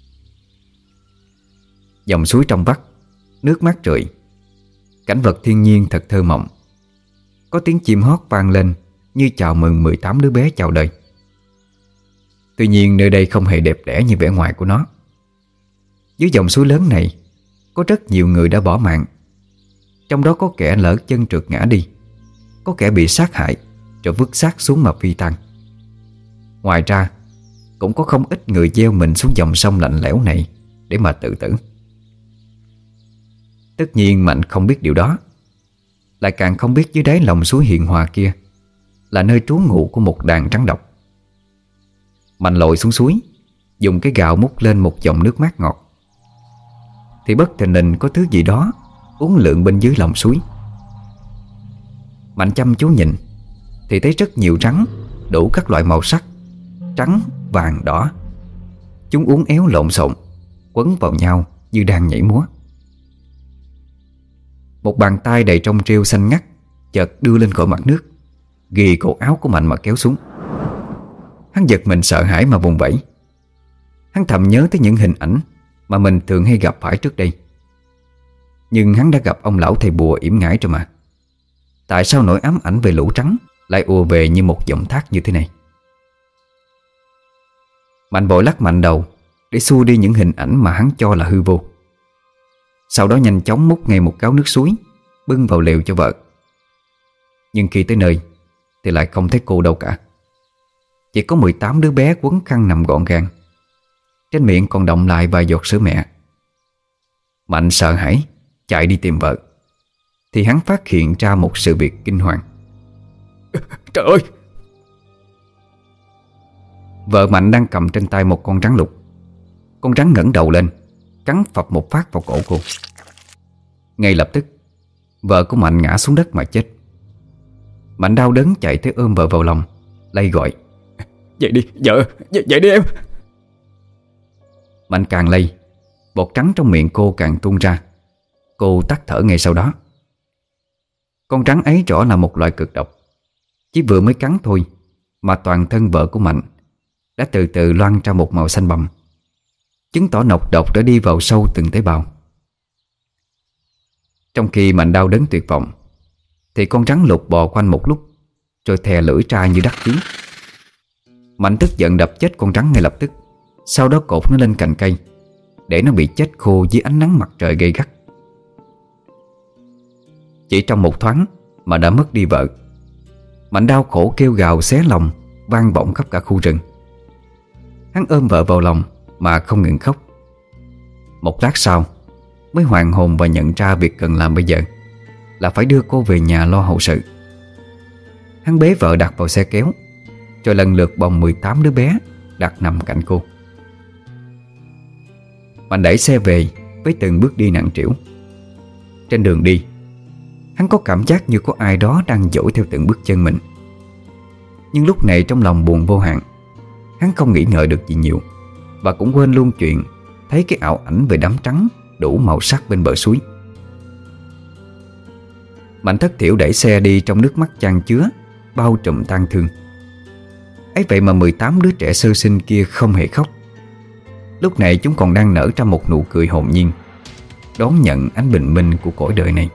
Dòng suối trong vắt, nước mát rượi, cảnh vật thiên nhiên thật thơ mộng. Có tiếng chim hót vang lên như chào mừng mười tám đứa bé chào đời. Tuy nhiên nơi đây không hề đẹp đẽ như vẻ ngoài của nó. Dưới dòng suối lớn này có rất nhiều người đã bỏ mạng. Trong đó có kẻ lỡ chân trượt ngã đi, có kẻ bị sát hại rồi vứt xác xuống mà phi tang. Ngoài ra cũng có không ít người gieo mình xuống dòng sông lạnh lẽo này để mà tự tử. Tất nhiên Mạnh không biết điều đó, lại càng không biết dưới đáy lòng suối hiền hòa kia là nơi trú ngụ của một đàn rắn độc. Mạnh lội xuống suối, dùng cái gạo múc lên một dòng nước mát ngọt, thì bất thình lình có thứ gì đó uốn lượn bên dưới lòng suối. Mạnh chăm chú nhìn thì thấy rất nhiều rắn đủ các loại màu sắc, trắng, vàng, đỏ. Chúng uốn éo lộn xộn, quấn vào nhau như đang nhảy múa. Một bàn tay đầy trong rêu xanh ngắt chợt đưa lên khỏi mặt nước, ghì cổ áo của Mạnh mà kéo xuống. Hắn giật mình sợ hãi mà vùng vẫy. Hắn thầm nhớ tới những hình ảnh mà mình thường hay gặp phải trước đây. Nhưng hắn đã gặp ông lão thầy bùa yểm ngải rồi mà. Tại sao nỗi ám ảnh về lũ trắng lại ùa về như một dòng thác như thế này? Mạnh vội lắc mạnh đầu để xua đi những hình ảnh mà hắn cho là hư vô. Sau đó nhanh chóng múc ngay một gáo nước suối, bưng vào lều cho vợ. Nhưng khi tới nơi thì lại không thấy cô đâu cả. Chỉ có mười tám đứa bé quấn khăn nằm gọn gàng, trên miệng còn đọng lại vài giọt sữa mẹ. Mạnh sợ hãi chạy đi tìm vợ, thì hắn phát hiện ra một sự việc kinh hoàng. Trời ơi! Vợ Mạnh đang cầm trên tay một con rắn lục. Con rắn ngẩng đầu lên, cắn phập một phát vào cổ cô. Ngay lập tức vợ của Mạnh ngã xuống đất mà chết. Mạnh đau đớn chạy tới ôm vợ vào lòng, lay gọi: Dậy đi vợ, dậy, dậy đi em. Mạnh càng lay, bọt trắng trong miệng cô càng tuôn ra. Cô tắt thở ngay sau đó. Con rắn ấy rõ là một loại cực độc. Chỉ vừa mới cắn thôi mà toàn thân vợ của Mạnh đã từ từ loang ra một màu xanh bầm, chứng tỏ nọc độc đã đi vào sâu từng tế bào. Trong khi Mạnh đau đớn tuyệt vọng thì con rắn lục bò quanh một lúc rồi thè lưỡi ra như đắc chí. Mạnh tức giận đập chết con rắn ngay lập tức, sau đó cột nó lên cành cây để nó bị chết khô dưới ánh nắng mặt trời gay gắt. Chỉ trong một thoáng mà đã mất đi vợ. Mạnh đau khổ kêu gào xé lòng vang vọng khắp cả khu rừng. Hắn ôm vợ vào lòng mà không ngừng khóc. Một lát sau mới hoàn hồn và nhận ra việc cần làm bây giờ là phải đưa cô về nhà lo hậu sự. Hắn bế vợ đặt vào xe kéo, rồi lần lượt bồng mười tám đứa bé đặt nằm cạnh cô. Mạnh đẩy xe về với từng bước đi nặng trĩu. Trên đường đi, hắn có cảm giác như có ai đó đang dỗi theo từng bước chân mình. Nhưng lúc này trong lòng buồn vô hạn. Hắn không nghĩ ngợi được gì nhiều, và cũng quên luôn chuyện thấy cái ảo ảnh về đám trắng đủ màu sắc bên bờ suối. Mạnh thất thiểu đẩy xe đi trong nước mắt chan chứa bao trùm tang thương. Ấy vậy mà mười tám đứa trẻ sơ sinh kia không hề khóc. Lúc này chúng còn đang nở ra một nụ cười hồn nhiên, đón nhận ánh bình minh của cõi đời này.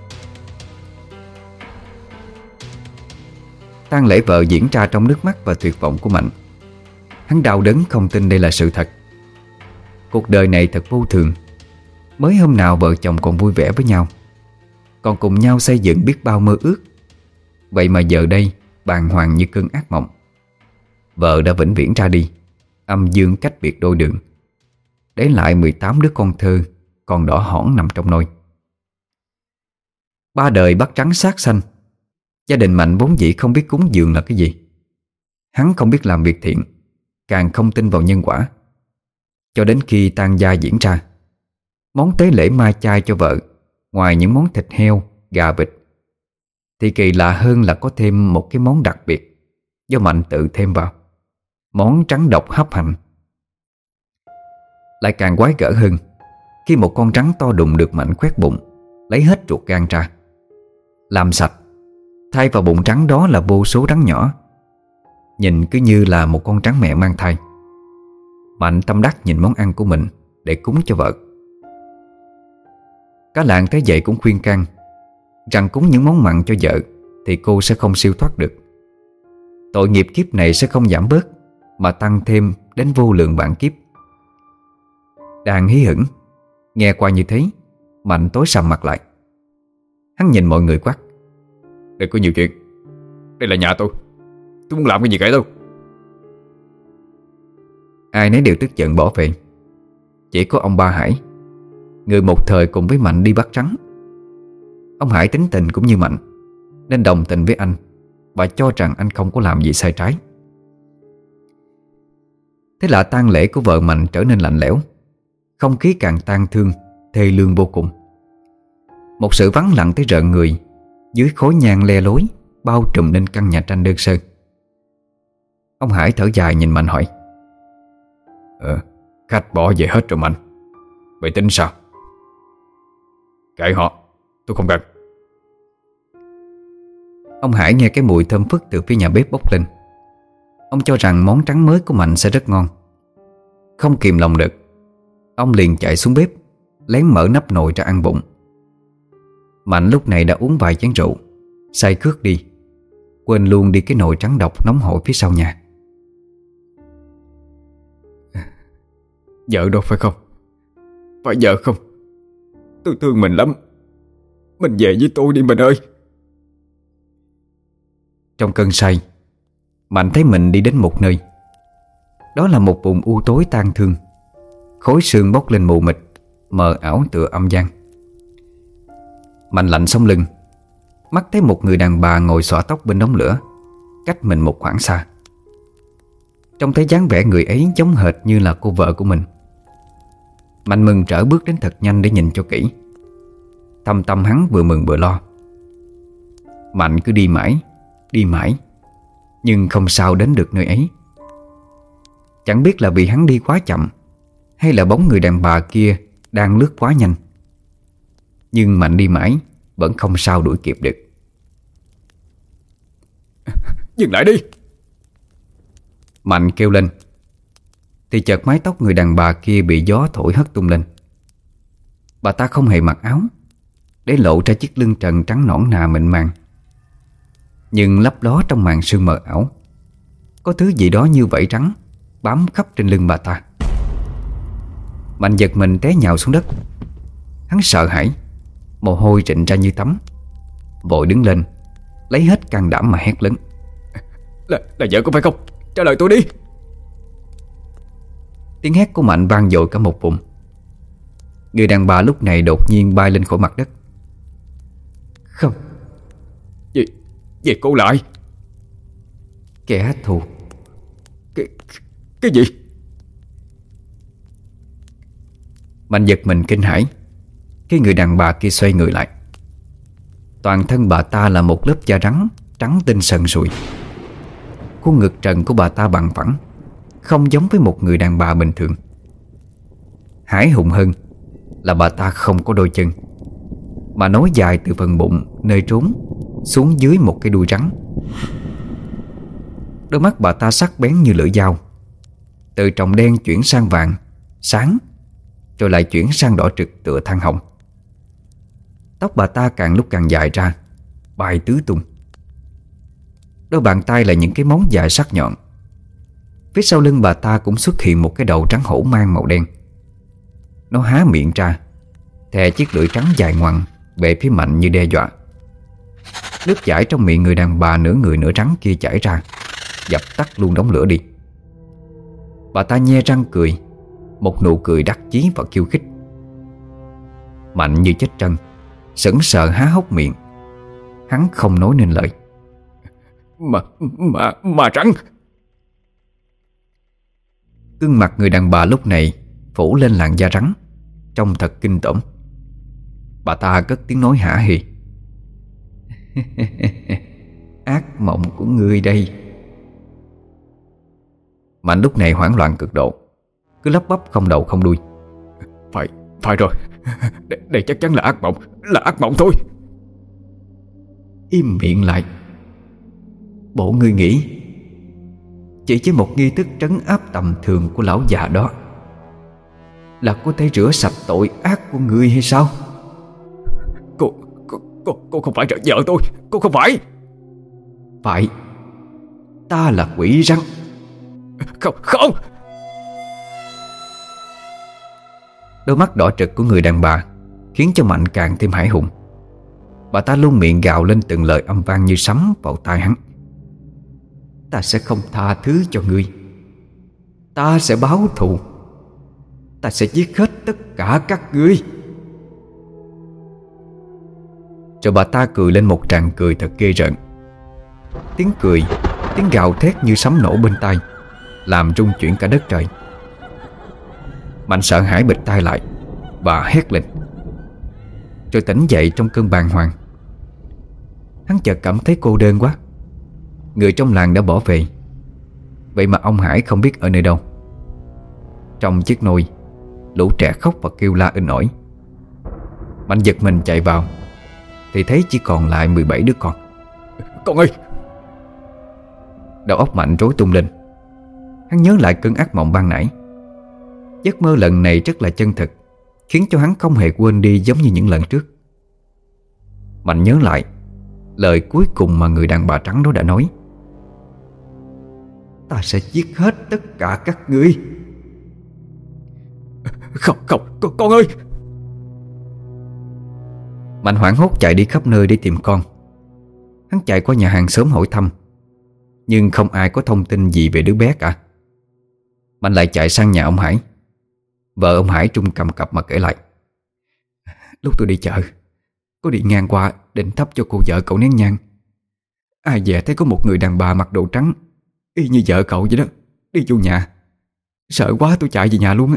Tang lễ vợ diễn ra trong nước mắt và tuyệt vọng của Mạnh. Hắn đau đớn không tin đây là sự thật. Cuộc đời này thật vô thường. Mới hôm nào vợ chồng còn vui vẻ với nhau, còn cùng nhau xây dựng biết bao mơ ước. Vậy mà giờ đây bàng hoàng như cơn ác mộng. Vợ đã vĩnh viễn ra đi, âm dương cách biệt đôi đường, để lại mười tám đứa con thơ còn đỏ hỏn nằm trong nôi. Ba đời bắt trắng sát sanh. Gia đình Mạnh vốn dĩ không biết cúng dường là cái gì. Hắn không biết làm việc thiện, càng không tin vào nhân quả. Cho đến khi tang gia diễn ra, món tế lễ mai chay cho vợ, ngoài những món thịt heo, gà vịt, thì kỳ lạ hơn là có thêm một cái món đặc biệt do Mạnh tự thêm vào: món trắng độc hấp hành. Lại càng quái gở hơn khi một con rắn to đùng được Mạnh khoét bụng, lấy hết ruột gan ra, làm sạch. Thay vào bụng trắng đó là vô số rắn nhỏ, nhìn cứ như là một con rắn mẹ mang thai. Mạnh tâm đắc nhìn món ăn của mình để cúng cho vợ. Cả làng thấy vậy cũng khuyên can rằng cúng những món mặn cho vợ thì cô sẽ không siêu thoát được. Tội nghiệp kiếp này sẽ không giảm bớt, mà tăng thêm đến vô lượng vạn kiếp. Đang hí hửng, nghe qua như thế, Mạnh tối sầm mặt lại. Hắn nhìn mọi người quát: "Đừng có nhiều chuyện, đây là nhà tôi, tôi muốn làm cái gì kể đâu." Ai nấy đều tức giận bỏ về. Chỉ có ông Ba Hải, người một thời cùng với Mạnh đi bắt rắn. Ông Hải tính tình cũng như Mạnh, nên đồng tình với anh và cho rằng anh không có làm gì sai trái. Thế là tang lễ của vợ Mạnh trở nên lạnh lẽo. Không khí càng tang thương, thê lương vô cùng. Một sự vắng lặng tới rợn người dưới khói nhang le lối bao trùm lên căn nhà tranh đơn sơ. Ông Hải thở dài nhìn Mạnh hỏi: Ờ, khách bỏ về hết rồi Mạnh, vậy tính sao? Kệ họ, tôi không cần. Ông Hải nghe cái mùi thơm phức từ phía nhà bếp bốc lên. Ông cho rằng món trắng mới của Mạnh sẽ rất ngon. Không kìm lòng được, ông liền chạy xuống bếp, lén mở nắp nồi ra ăn bụng. Mạnh lúc này đã uống vài chén rượu, say khước đi, quên luôn đi cái nồi trắng độc nóng hổi phía sau nhà. Vợ đâu phải không? Phải vợ không? Tôi thương mình lắm. Mình về với tôi đi mình ơi. Trong cơn say, Mạnh thấy mình đi đến một nơi. Đó là một vùng u tối tang thương. Khói sương bốc lên mù mịt, mờ ảo tựa âm gian. Mạnh lạnh sống lưng, mắt thấy một người đàn bà ngồi xõa tóc bên đống lửa, cách mình một khoảng xa. Trông thấy dáng vẻ người ấy giống hệt như là cô vợ của mình. Mạnh mừng rỡ bước đến thật nhanh để nhìn cho kỹ. Thâm tâm hắn vừa mừng vừa lo. Mạnh cứ đi mãi, đi mãi, nhưng không sao đến được nơi ấy. Chẳng biết là vì hắn đi quá chậm, hay là bóng người đàn bà kia đang lướt quá nhanh. Nhưng Mạnh đi mãi vẫn không sao đuổi kịp được. Dừng lại đi! Mạnh kêu lên, thì chợt mái tóc người đàn bà kia bị gió thổi hất tung lên. Bà ta không hề mặc áo, để lộ ra chiếc lưng trần trắng nõn nà mịn màng. Nhưng lấp ló trong màn sương mờ ảo, có thứ gì đó như vảy trắng bám khắp trên lưng bà ta. Mạnh giật mình té nhào xuống đất. Hắn sợ hãi, mồ hôi rịn ra như tắm, vội đứng lên, lấy hết can đảm mà hét lớn. Là, là vợ có phải không? Trả lời tôi đi! Tiếng hét của Mạnh vang dội cả một vùng. Người đàn bà lúc này đột nhiên bay lên khỏi mặt đất. Không. Gì? Gì cô lại? Kẻ thù. Cái, cái gì? Mạnh giật mình kinh hãi khi người đàn bà kia xoay người lại. Toàn thân bà ta là một lớp da rắn trắng tinh sần sùi. Khuôn ngực trần của bà ta bằng phẳng, không giống với một người đàn bà bình thường. Hãi hùng hơn là bà ta không có đôi chân, mà nối dài từ phần bụng nơi trốn xuống dưới một cái đuôi rắn. Đôi mắt bà ta sắc bén như lưỡi dao, từ tròng đen chuyển sang vàng, sáng, rồi lại chuyển sang đỏ trực tựa than hồng. Tóc bà ta càng lúc càng dài ra, bay tứ tung. Đôi bàn tay là những cái móng dài sắc nhọn. Phía sau lưng bà ta cũng xuất hiện một cái đầu trắng hổ mang màu đen. Nó há miệng ra, thè chiếc lưỡi trắng dài ngoằng về phía Mạnh như đe dọa. Nước chảy trong miệng người đàn bà nửa người nửa rắn kia chảy ra, dập tắt luôn đống lửa đi. Bà ta nhe răng cười, một nụ cười đắc chí và khiêu khích. Mạnh như chết trân, sững sờ há hốc miệng. Hắn không nói nên lời. Mà, mà, mà rắn! Gương mặt người đàn bà lúc này phủ lên làn da rắn, trông thật kinh tởm. Bà ta cất tiếng nói hả hê. Ác mộng của ngươi đây. Mạnh lúc này hoảng loạn cực độ, cứ lắp bắp không đầu không đuôi. Phải, phải rồi. Đây, đây chắc chắn là ác mộng. Là ác mộng thôi. Im miệng lại. Bộ ngươi nghĩ chỉ với một nghi thức trấn áp tầm thường của lão già đó là có thể rửa sạch tội ác của ngươi hay sao? Cô, cô, cô, cô không phải vợ tôi. Cô không phải. Phải. Ta là quỷ rắn. Không, không. Đôi mắt đỏ trực của người đàn bà khiến cho Mạnh càng thêm hãi hùng. Bà ta luôn miệng gào lên từng lời âm vang như sấm vào tai hắn. Ta sẽ không tha thứ cho ngươi. Ta sẽ báo thù. Ta sẽ giết hết tất cả các ngươi. Rồi bà ta cười lên một tràng cười thật ghê rợn. Tiếng cười, tiếng gào thét như sấm nổ bên tai, làm rung chuyển cả đất trời. Mạnh sợ hãi bịt tai lại và hét lên, rồi tỉnh dậy trong cơn bàng hoàng. Hắn chợt cảm thấy cô đơn quá. Người trong làng đã bỏ về, vậy mà ông Hải không biết ở nơi đâu. Trong chiếc nôi, lũ trẻ khóc và kêu la inh ỏi. Mạnh giật mình chạy vào thì thấy chỉ còn lại mười bảy đứa con. Con ơi! Đầu óc Mạnh rối tung lên. Hắn nhớ lại cơn ác mộng ban nãy. Giấc mơ lần này rất là chân thực, khiến cho hắn không hề quên đi giống như những lần trước. Mạnh nhớ lại lời cuối cùng mà người đàn bà trắng đó đã nói. Ta sẽ giết hết tất cả các ngươi. Không, không, con, con ơi! Mạnh hoảng hốt chạy đi khắp nơi để tìm con. Hắn chạy qua nhà hàng xóm hỏi thăm, nhưng không ai có thông tin gì về đứa bé cả. Mạnh lại chạy sang nhà ông Hải. Vợ ông Hải trung cầm cập mà kể lại. Lúc tôi đi chợ, có đi ngang qua định thắp cho cô vợ cậu nén nhang. Ai dè thấy có một người đàn bà mặc đồ trắng, y như vợ cậu vậy đó, đi vô nhà. Sợ quá tôi chạy về nhà luôn á.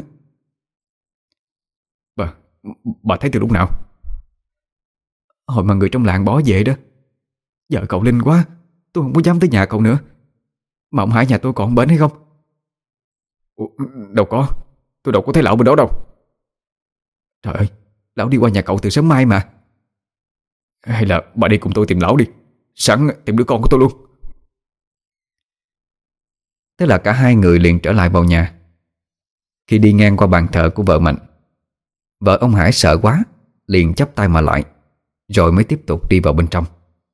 Bà, bà thấy từ lúc nào? Hồi mà người trong làng bỏ về đó. Vợ cậu linh quá, tôi không có dám tới nhà cậu nữa. Mà ông Hải nhà tôi còn bệnh hay không? Ủa, đâu có, tôi đâu có thấy lão bên đó đâu. Trời ơi, lão đi qua nhà cậu từ sớm mai mà. Hay là bà đi cùng tôi tìm lão đi, sẵn tìm đứa con của tôi luôn. Thế là cả hai người liền trở lại vào nhà. Khi đi ngang qua bàn thờ của vợ Mạnh, vợ ông Hải sợ quá, liền chắp tay mà lại, rồi mới tiếp tục đi vào bên trong.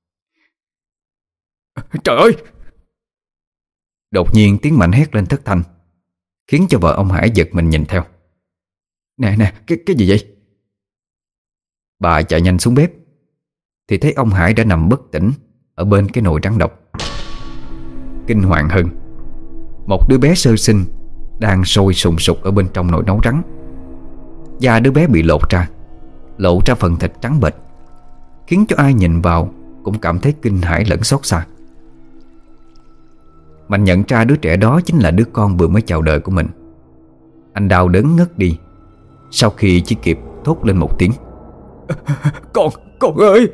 Trời ơi! Đột nhiên tiếng Mạnh hét lên thất thanh, khiến cho vợ ông Hải giật mình nhìn theo. Nè nè, cái, cái gì vậy? Bà chạy nhanh xuống bếp thì thấy ông Hải đã nằm bất tỉnh ở bên cái nồi trắng độc. Kinh hoàng hơn, một đứa bé sơ sinh đang sôi sùng sục ở bên trong nồi nấu trắng. Da đứa bé bị lột ra, lộ ra phần thịt trắng bệch, khiến cho ai nhìn vào cũng cảm thấy kinh hãi lẫn xót xa. Mạnh nhận ra đứa trẻ đó chính là đứa con vừa mới chào đời của mình. Anh đau đớn ngất đi, sau khi chỉ kịp thốt lên một tiếng: Con, con ơi!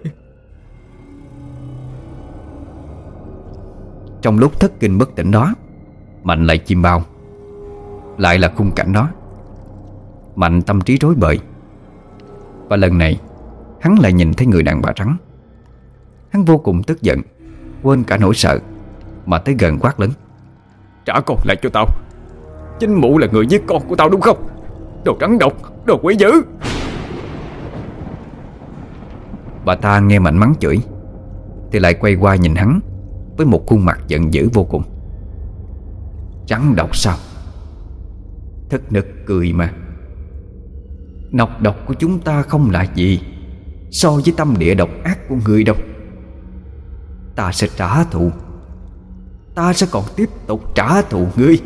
Trong lúc thất kinh bất tỉnh đó, Mạnh lại chim bao. Lại là khung cảnh đó. Mạnh tâm trí rối bời. Và lần này hắn lại nhìn thấy người đàn bà trắng. Hắn vô cùng tức giận, quên cả nỗi sợ, mà tới gần quát lớn: Trả con lại cho tao! Chính mụ là người giết con của tao đúng không? Đồ trắng độc, đồ quỷ dữ! Bà ta nghe Mạnh mắng chửi thì lại quay qua nhìn hắn với một khuôn mặt giận dữ vô cùng. Trắng độc sao? Thật nực cười mà. Nọc độc của chúng ta không là gì so với tâm địa độc ác của người đâu. Ta sẽ trả thù. Ta sẽ còn tiếp tục trả thù ngươi.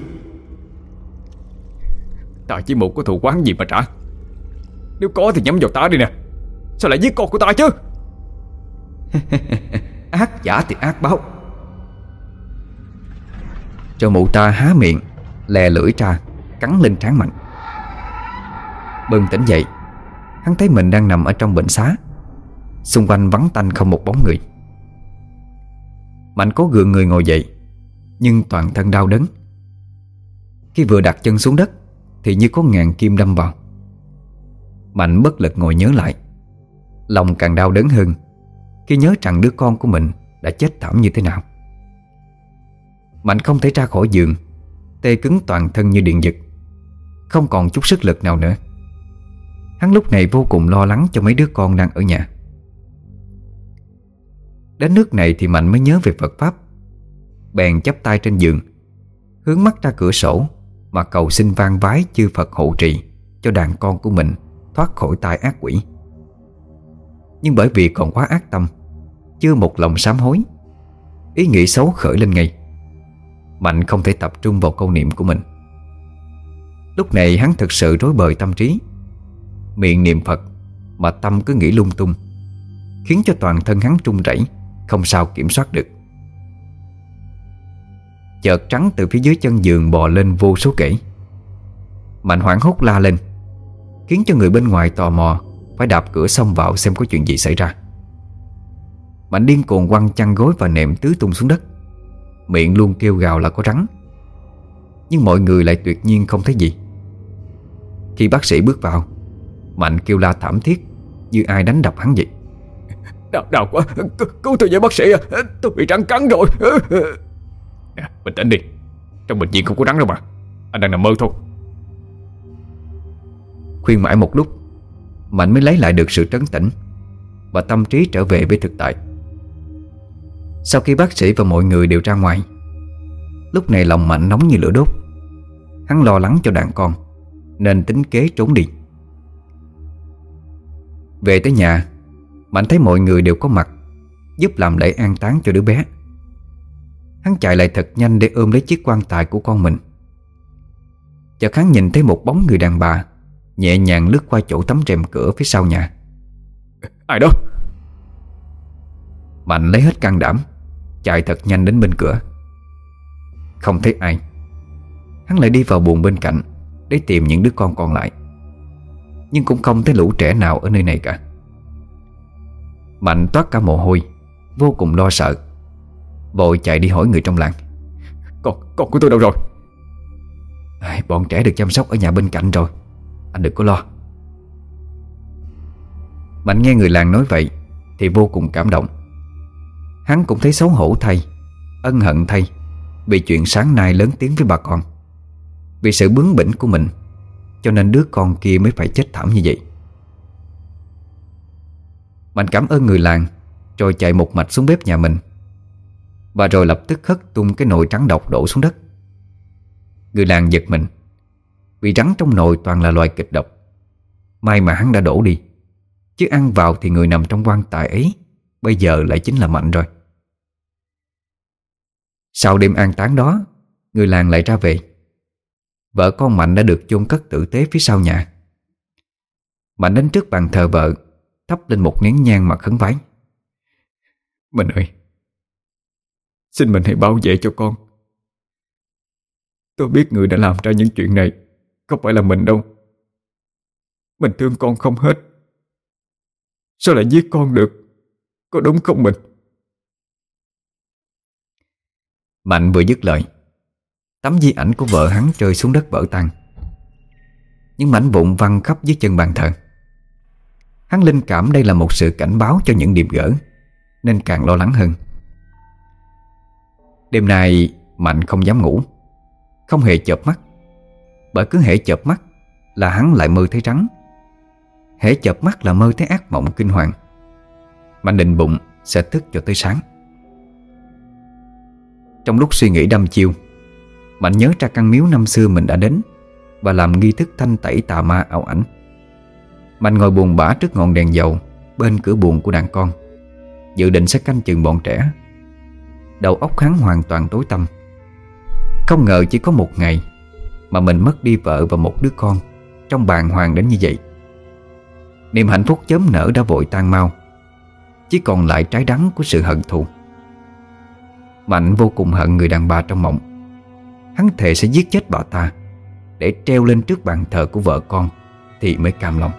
Ta chỉ một có thù oán gì mà trả? Nếu có thì nhắm vào ta đi nè. Sao lại giết con của ta chứ? Ác giả thì ác báo. Cho mụ ta há miệng, lè lưỡi ra, cắn lên trán Mạnh. Bừng tỉnh dậy, hắn thấy mình đang nằm ở trong bệnh xá. Xung quanh vắng tanh không một bóng người. Mạnh cố gượng người ngồi dậy, nhưng toàn thân đau đớn. Khi vừa đặt chân xuống đất thì như có ngàn kim đâm vào. Mạnh bất lực ngồi nhớ lại. Lòng càng đau đớn hơn khi nhớ rằng đứa con của mình đã chết thảm như thế nào. Mạnh không thể ra khỏi giường, tê cứng toàn thân như điện giật, không còn chút sức lực nào nữa. Hắn lúc này vô cùng lo lắng cho mấy đứa con đang ở nhà. Đến nước này thì Mạnh mới nhớ về Phật Pháp. Bèn chắp tay trên giường, hướng mắt ra cửa sổ mà cầu xin van vái chư Phật hộ trì cho đàn con của mình thoát khỏi tai ác quỷ. Nhưng bởi vì còn quá ác tâm, chưa một lòng sám hối, ý nghĩ xấu khởi lên ngay. Mạnh không thể tập trung vào câu niệm của mình. Lúc này hắn thực sự rối bời tâm trí. Miệng niệm Phật mà tâm cứ nghĩ lung tung, khiến cho toàn thân hắn run rẩy, không sao kiểm soát được. Chợt trắng từ phía dưới chân giường bò lên vô số kể. Mạnh hoảng hốt la lên, khiến cho người bên ngoài tò mò phải đạp cửa xông vào xem có chuyện gì xảy ra. Mạnh điên cuồng quăng chăn gối và nệm tứ tung xuống đất, miệng luôn kêu gào là có rắn. Nhưng mọi người lại tuyệt nhiên không thấy gì. Khi bác sĩ bước vào, Mạnh kêu la thảm thiết như ai đánh đập hắn vậy. Đau, đau quá, C cứu tôi với bác sĩ, tôi bị rắn cắn rồi. Nè, bình tĩnh đi, trong bệnh viện không có rắn đâu mà, anh đang nằm mơ thôi. Khuyên mãi một lúc, Mạnh mới lấy lại được sự trấn tĩnh và tâm trí trở về với thực tại. Sau khi bác sĩ và mọi người đều ra ngoài, lúc này lòng Mạnh nóng như lửa đốt. Hắn lo lắng cho đàn con nên tính kế trốn đi. Về tới nhà, Mạnh thấy mọi người đều có mặt, giúp làm lễ an táng cho đứa bé. Hắn chạy lại thật nhanh để ôm lấy chiếc quan tài của con mình. Chợt hắn nhìn thấy một bóng người đàn bà nhẹ nhàng lướt qua chỗ tấm rèm cửa phía sau nhà. Ai đó? Mạnh lấy hết can đảm, chạy thật nhanh đến bên cửa. Không thấy ai, hắn lại đi vào buồng bên cạnh để tìm những đứa con còn lại. Nhưng cũng không thấy lũ trẻ nào ở nơi này cả. Mạnh toát cả mồ hôi, vô cùng lo sợ, vội chạy đi hỏi người trong làng. Con, con của tôi đâu rồi? Bọn trẻ được chăm sóc ở nhà bên cạnh rồi, anh đừng có lo. Mạnh nghe người làng nói vậy thì vô cùng cảm động. Hắn cũng thấy xấu hổ thay, ân hận thay vì chuyện sáng nay lớn tiếng với bà con. Vì sự bướng bỉnh của mình cho nên đứa con kia mới phải chết thảm như vậy. Mạnh cảm ơn người làng, rồi chạy một mạch xuống bếp nhà mình, và rồi lập tức hất tung cái nồi trắng độc đổ xuống đất. Người làng giật mình, vì rắn trong nồi toàn là loài kịch độc. May mà hắn đã đổ đi, chứ ăn vào thì người nằm trong quan tài ấy bây giờ lại chính là Mạnh rồi. Sau đêm an táng đó, người làng lại ra về. Vợ con Mạnh đã được chôn cất tử tế phía sau nhà. Mạnh đến trước bàn thờ vợ, thắp lên một nén nhang mà khấn vái. Mình ơi, xin mình hãy bảo vệ cho con. Tôi biết người đã làm ra những chuyện này không phải là mình đâu. Mình thương con không hết, sao lại giết con được? Có đúng không mình? Mạnh vừa dứt lời, tấm di ảnh của vợ hắn rơi xuống đất vỡ tan. Những mảnh vụn văng khắp dưới chân bàn thờ. Hắn linh cảm đây là một sự cảnh báo cho những điệp gỡ, nên càng lo lắng hơn. Đêm nay Mạnh không dám ngủ, không hề chợp mắt. Bởi cứ hễ chợp mắt là hắn lại mơ thấy rắn, hễ chợp mắt là mơ thấy ác mộng kinh hoàng. Mạnh định bụng sẽ thức cho tới sáng. Trong lúc suy nghĩ đăm chiêu, Mạnh nhớ ra căn miếu năm xưa mình đã đến và làm nghi thức thanh tẩy tà ma ảo ảnh. Mạnh ngồi buồn bã trước ngọn đèn dầu bên cửa buồng của đàn con, dự định sẽ canh chừng bọn trẻ. Đầu óc hắn hoàn toàn tối tăm. Không ngờ chỉ có một ngày mà mình mất đi vợ và một đứa con trong bàng hoàng đến như vậy. Niềm hạnh phúc chớm nở đã vội tan mau, chỉ còn lại trái đắng của sự hận thù. Mạnh vô cùng hận người đàn bà trong mộng. Hắn thề sẽ giết chết bà ta để treo lên trước bàn thờ của vợ con thì mới cam lòng.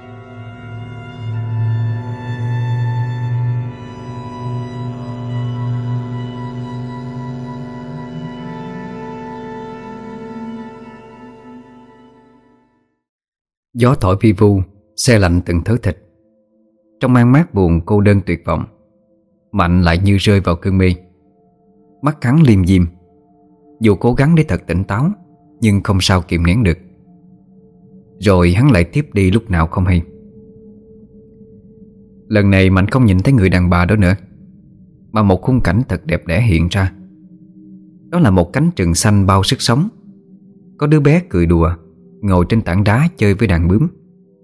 Gió thổi vi vu, se lạnh từng thớ thịt. Trong mang mát buồn cô đơn tuyệt vọng, Mạnh lại như rơi vào cơn mê. Mắt hắn liêm diêm. Dù cố gắng để thật tỉnh táo, nhưng không sao kìm nén được. Rồi hắn lại tiếp đi lúc nào không hay. Lần này Mạnh không nhìn thấy người đàn bà đó nữa, mà một khung cảnh thật đẹp đẽ hiện ra. Đó là một cánh rừng xanh bao sức sống. Có đứa bé cười đùa ngồi trên tảng đá chơi với đàn bướm.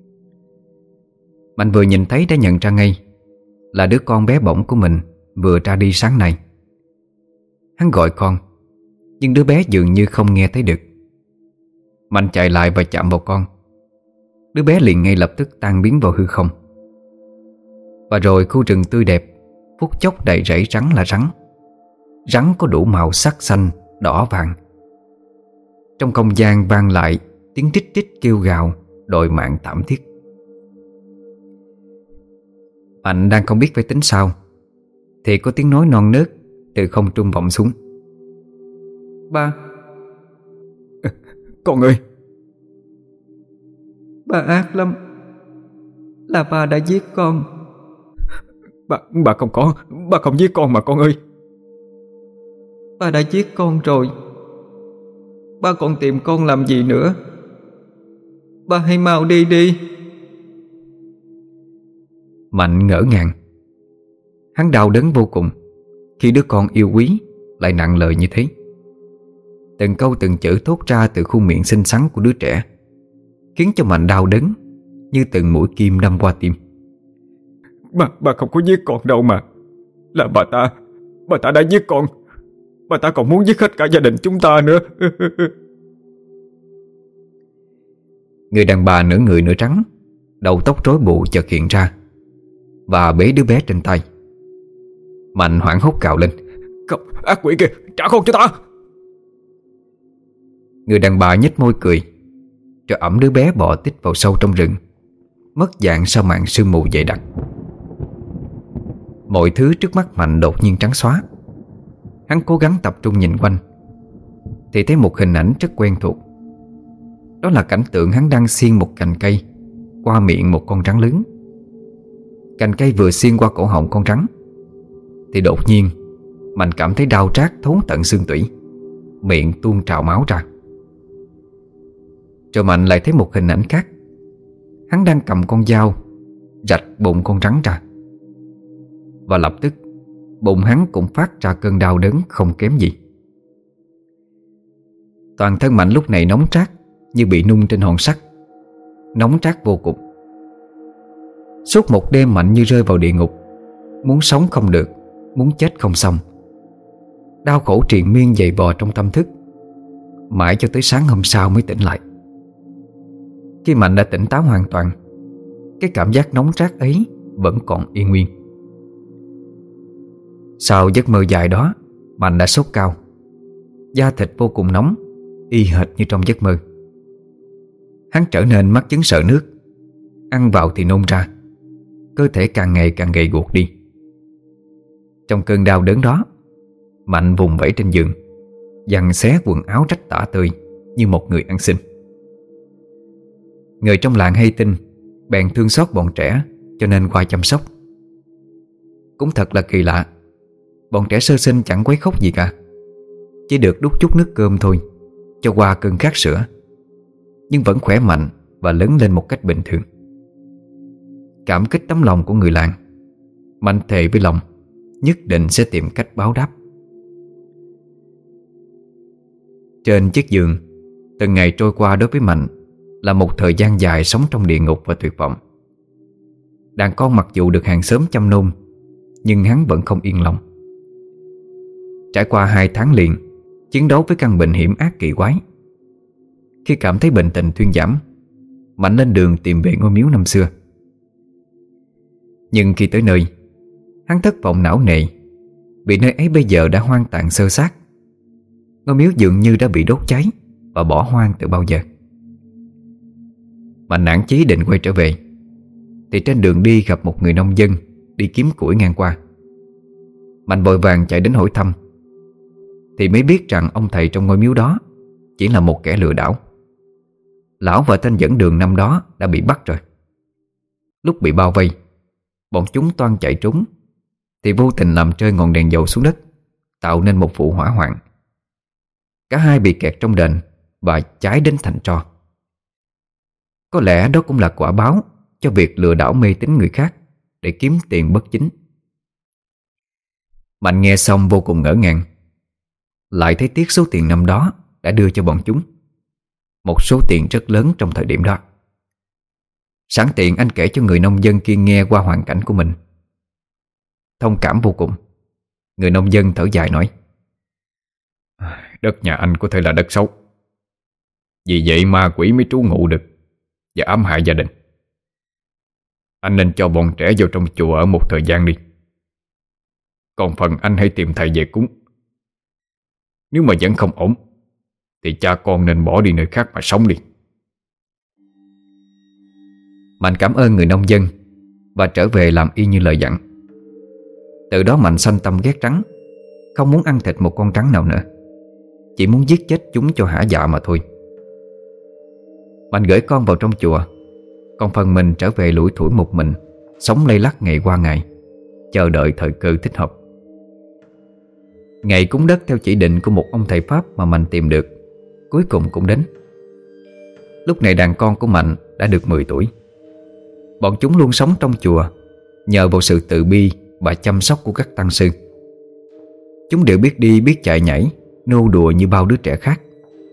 Mạnh vừa nhìn thấy đã nhận ra ngay là đứa con bé bỏng của mình vừa ra đi sáng nay. Hắn gọi con, nhưng đứa bé dường như không nghe thấy được. Mạnh chạy lại và chạm vào con. Đứa bé liền ngay lập tức tan biến vào hư không. Và rồi khu rừng tươi đẹp phút chốc đầy rẫy rắn là rắn. Rắn có đủ màu sắc xanh, đỏ, vàng. Trong không gian vang lại tiếng rít rít kêu gào đòi mạng thảm thiết. Mạnh đang không biết phải tính sao thì có tiếng nói non nớt từ không trung vọng xuống. Ba. Con ơi. Ba ác lắm. Là ba đã giết con. Ba, ba không có. Ba không giết con mà con ơi. Ba đã giết con rồi. Ba còn tìm con làm gì nữa? Ba hãy mau đi đi. Mạnh ngỡ ngàng. Hắn đau đớn vô cùng khi đứa con yêu quý lại nặng lời như thế. Từng câu từng chữ thốt ra từ khuôn miệng xinh xắn của đứa trẻ khiến cho Mạnh đau đớn như từng mũi kim đâm qua tim. Bà, bà không có giết con đâu mà. Là bà ta. Bà ta đã giết con. Bà ta còn muốn giết hết cả gia đình chúng ta nữa. Người đàn bà nửa người nửa trắng, đầu tóc rối bù chợt hiện ra và bế đứa bé trên tay. Mạnh hoảng hốt cào lên. Không, ác quỷ kìa, trả con cho ta. Người đàn bà nhếch môi cười, rồi ẵm đứa bé bò tít vào sâu trong rừng, mất dạng sau màn sương mù dày đặc. Mọi thứ trước mắt Mạnh đột nhiên trắng xóa. Hắn cố gắng tập trung nhìn quanh thì thấy một hình ảnh rất quen thuộc. Đó là cảnh tượng hắn đang xiên một cành cây qua miệng một con rắn lớn. Cành cây vừa xiên qua cổ họng con rắn thì đột nhiên Mạnh cảm thấy đau rát thấu tận xương tủy, miệng tuôn trào máu ra. Rồi Mạnh lại thấy một hình ảnh khác. Hắn đang cầm con dao rạch bụng con rắn ra, và lập tức bụng hắn cũng phát ra cơn đau đớn không kém gì. Toàn thân Mạnh lúc này nóng rát như bị nung trên hòn sắt, nóng rát vô cùng. Suốt một đêm Mạnh như rơi vào địa ngục, muốn sống không được, muốn chết không xong. Đau khổ triền miên dày vò trong tâm thức, mãi cho tới sáng hôm sau mới tỉnh lại. Khi Mạnh đã tỉnh táo hoàn toàn, cái cảm giác nóng rát ấy vẫn còn y nguyên. Sau giấc mơ dài đó, Mạnh đã sốt cao, da thịt vô cùng nóng, y hệt như trong giấc mơ. Hắn trở nên mắc chứng sợ nước, ăn vào thì nôn ra, cơ thể càng ngày càng gầy guộc đi. Trong cơn đau đớn đó, Mạnh vùng vẫy trên giường, giằng xé quần áo rách tả tơi như một người ăn xin. Người trong làng hay tin, bèn thương xót bọn trẻ cho nên qua chăm sóc. Cũng thật là kỳ lạ, bọn trẻ sơ sinh chẳng quấy khóc gì cả, chỉ được đút chút nước cơm thôi, cho qua cơn khát sữa, nhưng vẫn khỏe mạnh và lớn lên một cách bình thường. Cảm kích tấm lòng của người làng, Mạnh thề với lòng nhất định sẽ tìm cách báo đáp. Trên chiếc giường, từng ngày trôi qua đối với Mạnh là một thời gian dài sống trong địa ngục và tuyệt vọng. Đàn con mặc dù được hàng xóm chăm nom, nhưng hắn vẫn không yên lòng. Trải qua hai tháng liền chiến đấu với căn bệnh hiểm ác kỳ quái, khi cảm thấy bệnh tình thuyên giảm, Mạnh lên đường tìm về ngôi miếu năm xưa. Nhưng khi tới nơi, hắn thất vọng não nề, vì nơi ấy bây giờ đã hoang tàn xơ xác. Ngôi miếu dường như đã bị đốt cháy và bỏ hoang từ bao giờ. Mạnh nản chí định quay trở về, thì trên đường đi gặp một người nông dân đi kiếm củi ngang qua. Mạnh vội vàng chạy đến hỏi thăm, thì mới biết rằng ông thầy trong ngôi miếu đó chỉ là một kẻ lừa đảo. Lão và tên dẫn đường năm đó đã bị bắt rồi. Lúc bị bao vây, bọn chúng toan chạy trốn, thì vô tình làm rơi ngọn đèn dầu xuống đất, tạo nên một vụ hỏa hoạn. Cả hai bị kẹt trong đền và cháy đến thành tro. Có lẽ đó cũng là quả báo cho việc lừa đảo mê tín người khác để kiếm tiền bất chính. Mạnh nghe xong vô cùng ngỡ ngàng, lại thấy tiếc số tiền năm đó đã đưa cho bọn chúng, một số tiền rất lớn trong thời điểm đó. Sẵn tiện anh kể cho người nông dân kia nghe qua hoàn cảnh của mình. Thông cảm vô cùng, người nông dân thở dài nói: Đất nhà anh có thể là đất xấu, vì vậy ma quỷ mới trú ngụ được và ám hại gia đình. Anh nên cho bọn trẻ vào trong chùa ở một thời gian đi. Còn phần anh hãy tìm thầy về cúng. Nếu mà vẫn không ổn thì cha con nên bỏ đi nơi khác mà sống đi. Mạnh cảm ơn người nông dân và trở về làm y như lời dặn. Từ đó Mạnh sanh tâm ghét rắn, không muốn ăn thịt một con rắn nào nữa, chỉ muốn giết chết chúng cho hả dạ mà thôi. Mạnh gửi con vào trong chùa, còn phần mình trở về lủi thủi một mình, sống lây lắc ngày qua ngày, chờ đợi thời cơ thích hợp. Ngày cúng đất theo chỉ định của một ông thầy Pháp mà Mạnh tìm được cuối cùng cũng đến. Lúc này đàn con của Mạnh đã được mười tuổi. Bọn chúng luôn sống trong chùa nhờ vào sự từ bi và chăm sóc của các tăng sư. Chúng đều biết đi biết chạy nhảy, nô đùa như bao đứa trẻ khác.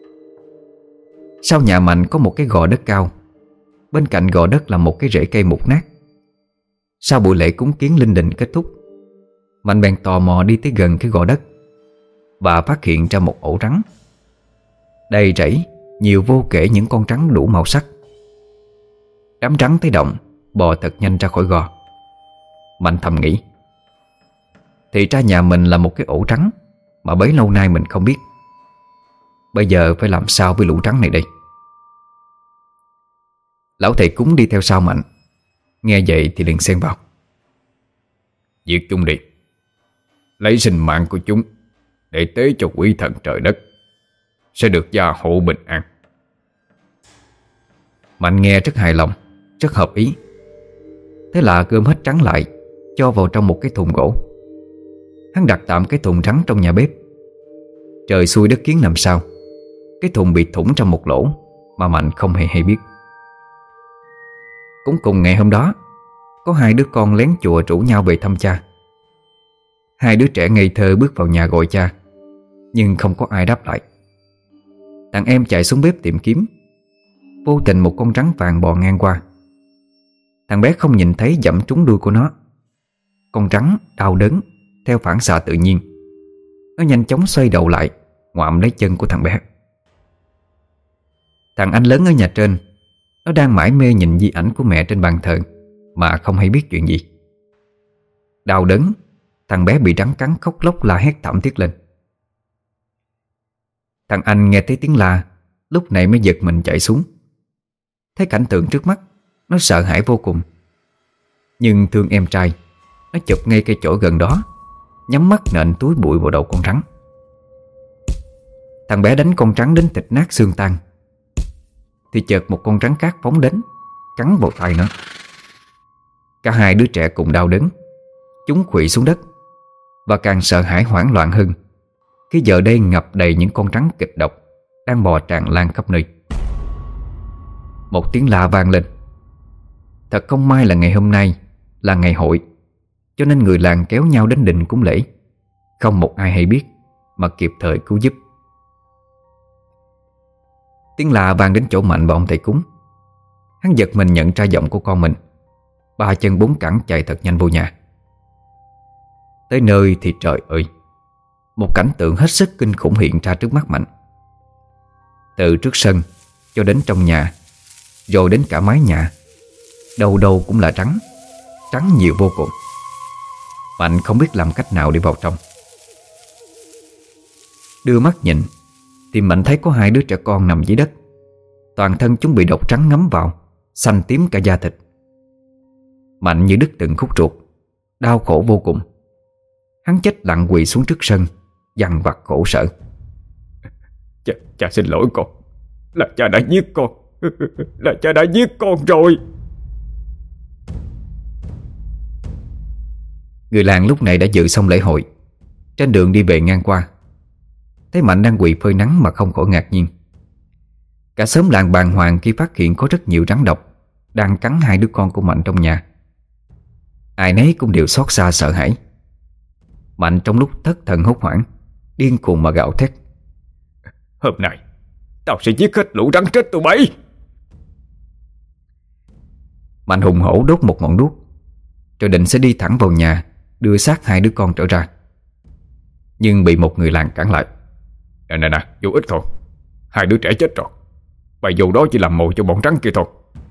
Sau nhà Mạnh có một cái gò đất cao, bên cạnh gò đất là một cái rễ cây mục nát. Sau buổi lễ cúng kiến linh đình kết thúc, Mạnh bèn tò mò đi tới gần cái gò đất và phát hiện ra một ổ rắn. Đầy rẫy, nhiều vô kể những con rắn đủ màu sắc. Đám rắn thấy động bò thật nhanh ra khỏi gò. Mạnh thầm nghĩ, thì ra nhà mình là một cái ổ rắn mà bấy lâu nay mình không biết. Bây giờ phải làm sao với lũ rắn này đây? Lão thầy cúng đi theo sau Mạnh, nghe vậy thì liền xen vào: Giết chúng đi, lấy sinh mạng của chúng để tế cho quỷ thần trời đất, sẽ được gia hộ bình an. Mạnh nghe rất hài lòng, rất hợp ý. Thế là gom hết trắng lại, cho vào trong một cái thùng gỗ. Hắn đặt tạm cái thùng trắng trong nhà bếp. Trời xui đất kiến làm sao, cái thùng bị thủng trong một lỗ mà Mạnh không hề hay biết. Cũng cùng ngày hôm đó, có hai đứa con lén chùa rủ nhau về thăm cha. Hai đứa trẻ ngây thơ bước vào nhà gọi cha, nhưng không có ai đáp lại. Thằng em chạy xuống bếp tìm kiếm. Vô tình một con rắn vàng bò ngang qua. Thằng bé không nhìn thấy dẫm trúng đuôi của nó. Con rắn đau đớn, theo phản xạ tự nhiên, nó nhanh chóng xoay đầu lại, ngoạm lấy chân của thằng bé. Thằng anh lớn ở nhà trên, nó đang mải mê nhìn di ảnh của mẹ trên bàn thờ mà không hay biết chuyện gì. Đau đớn, thằng bé bị rắn cắn khóc lóc la hét thảm thiết lên. Thằng anh nghe thấy tiếng la, lúc này mới giật mình chạy xuống. Thấy cảnh tượng trước mắt, nó sợ hãi vô cùng. Nhưng thương em trai, nó chụp ngay cây chổi gần đó, nhắm mắt nện túi bụi vào đầu con rắn. Thằng bé đánh con rắn đến thịt nát xương tan, thì chợt một con rắn cát phóng đến, cắn vào tay nó. Cả hai đứa trẻ cùng đau đớn, chúng khuỵu xuống đất, và càng sợ hãi hoảng loạn hơn khi giờ đây ngập đầy những con rắn kịch độc đang bò tràn lan khắp nơi. Một tiếng la vang lên. Thật không may là ngày hôm nay là ngày hội, cho nên người làng kéo nhau đến đình cúng lễ. Không một ai hay biết mà kịp thời cứu giúp. Tiếng la vang đến chỗ Mạnh và ông thầy cúng. Hắn giật mình nhận ra giọng của con mình. Ba chân bốn cẳng chạy thật nhanh vô nhà. Tới nơi thì trời ơi, một cảnh tượng hết sức kinh khủng hiện ra trước mắt Mạnh. Từ trước sân cho đến trong nhà, rồi đến cả mái nhà, đâu đâu cũng là rắn. Rắn nhiều vô cùng. Mạnh không biết làm cách nào để vào trong. Đưa mắt nhìn thì Mạnh thấy có hai đứa trẻ con nằm dưới đất. Toàn thân chúng bị độc rắn ngấm vào, xanh tím cả da thịt. Mạnh như đứt từng khúc ruột, đau khổ vô cùng. Hắn chết lặng quỳ xuống trước sân, dằn vặt khổ sở. Cha, cha xin lỗi con. Là cha đã giết con. Là cha đã giết con rồi. Người làng lúc này đã dự xong lễ hội. Trên đường đi về ngang qua, thấy Mạnh đang quỳ phơi nắng mà không khỏi ngạc nhiên. Cả xóm làng bàng hoàng khi phát hiện có rất nhiều rắn độc đang cắn hai đứa con của Mạnh trong nhà. Ai nấy cũng đều xót xa sợ hãi. Mạnh trong lúc thất thần hốt hoảng, điên cuồng mà gào thét: Hôm nay tao sẽ giết hết lũ rắn chết tụi bay. Mạnh hùng hổ đốt một ngọn đuốc, rồi định sẽ đi thẳng vào nhà đưa xác hai đứa con trở ra. Nhưng bị một người làng cản lại. Nè nè nè, vô ích thôi. Hai đứa trẻ chết rồi, bày vô đó chỉ làm mồi cho bọn rắn kia thôi.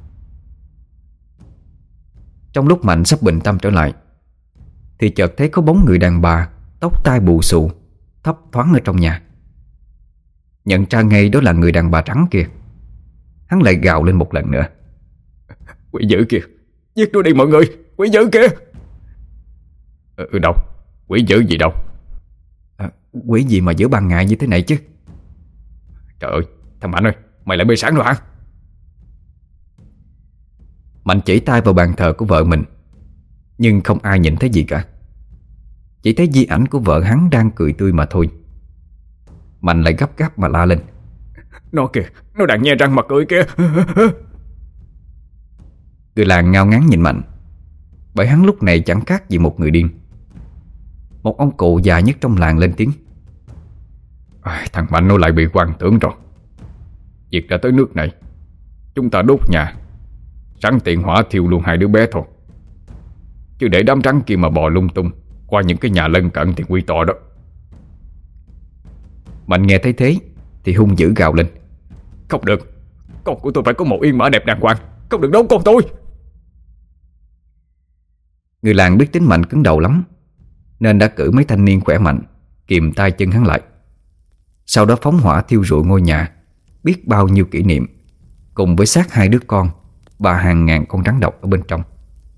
Trong lúc Mạnh sắp bình tâm trở lại, thì chợt thấy có bóng người đàn bà, tóc tai bù xù, thấp thoáng ở trong nhà. Nhận ra ngay đó là người đàn bà trắng kia. Hắn lại gào lên một lần nữa: Quỷ dữ kìa, giết nó đi mọi người, quỷ dữ kìa. Ừ, đâu, quỷ dữ gì đâu. À, quỷ gì mà giữa ban ngày như thế này chứ? Trời ơi, thằng Mạnh ơi, mày lại bê sáng rồi hả? Mạnh chỉ tay vào bàn thờ của vợ mình, nhưng không ai nhìn thấy gì cả. Chỉ thấy di ảnh của vợ hắn đang cười tươi mà thôi. Mạnh lại gấp gáp mà la lên: Nó kìa, nó đang nhe răng mà cười kìa. Người làng ngao ngán nhìn Mạnh, bởi hắn lúc này chẳng khác gì một người điên. Một ông cụ già nhất trong làng lên tiếng: à, Thằng Mạnh nó lại bị hoang tưởng rồi. Việc đã tới nước này, chúng ta đốt nhà, sẵn tiện hỏa thiêu luôn hai đứa bé thôi. Chứ để đám rắn kia mà bò lung tung qua những cái nhà lân cận thì nguy to đó. Mạnh nghe thấy thế thì hung dữ gào lên: Không được, con của tôi phải có một yên mã đẹp đàng hoàng, không được đốt con tôi. Người làng biết tính Mạnh cứng đầu lắm, nên đã cử mấy thanh niên khỏe mạnh kìm tay chân hắn lại. Sau đó phóng hỏa thiêu rụi ngôi nhà biết bao nhiêu kỷ niệm, cùng với xác hai đứa con và hàng ngàn con rắn độc ở bên trong.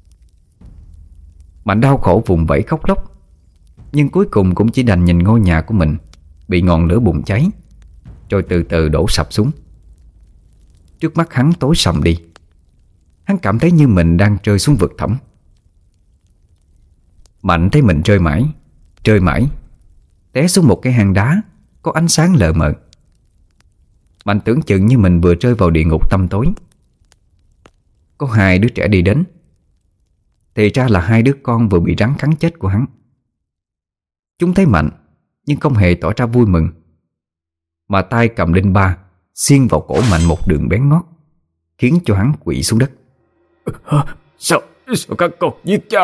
Mạnh đau khổ vùng vẫy khóc lóc, nhưng cuối cùng cũng chỉ đành nhìn ngôi nhà của mình bị ngọn lửa bùng cháy, rồi từ từ đổ sập xuống. Trước mắt hắn tối sầm đi. Hắn cảm thấy như mình đang rơi xuống vực thẳm. Mạnh thấy mình rơi mãi, rơi mãi, té xuống một cái hang đá có ánh sáng lờ mờ. Mạnh tưởng chừng như mình vừa rơi vào địa ngục tăm tối. Có hai đứa trẻ đi đến. Thì ra là hai đứa con vừa bị rắn cắn chết của hắn. Chúng thấy Mạnh nhưng không hề tỏ ra vui mừng, mà tay cầm đinh ba xiên vào cổ Mạnh một đường bén ngót, khiến cho hắn quỵ xuống đất. Sao, sao các con giết cha?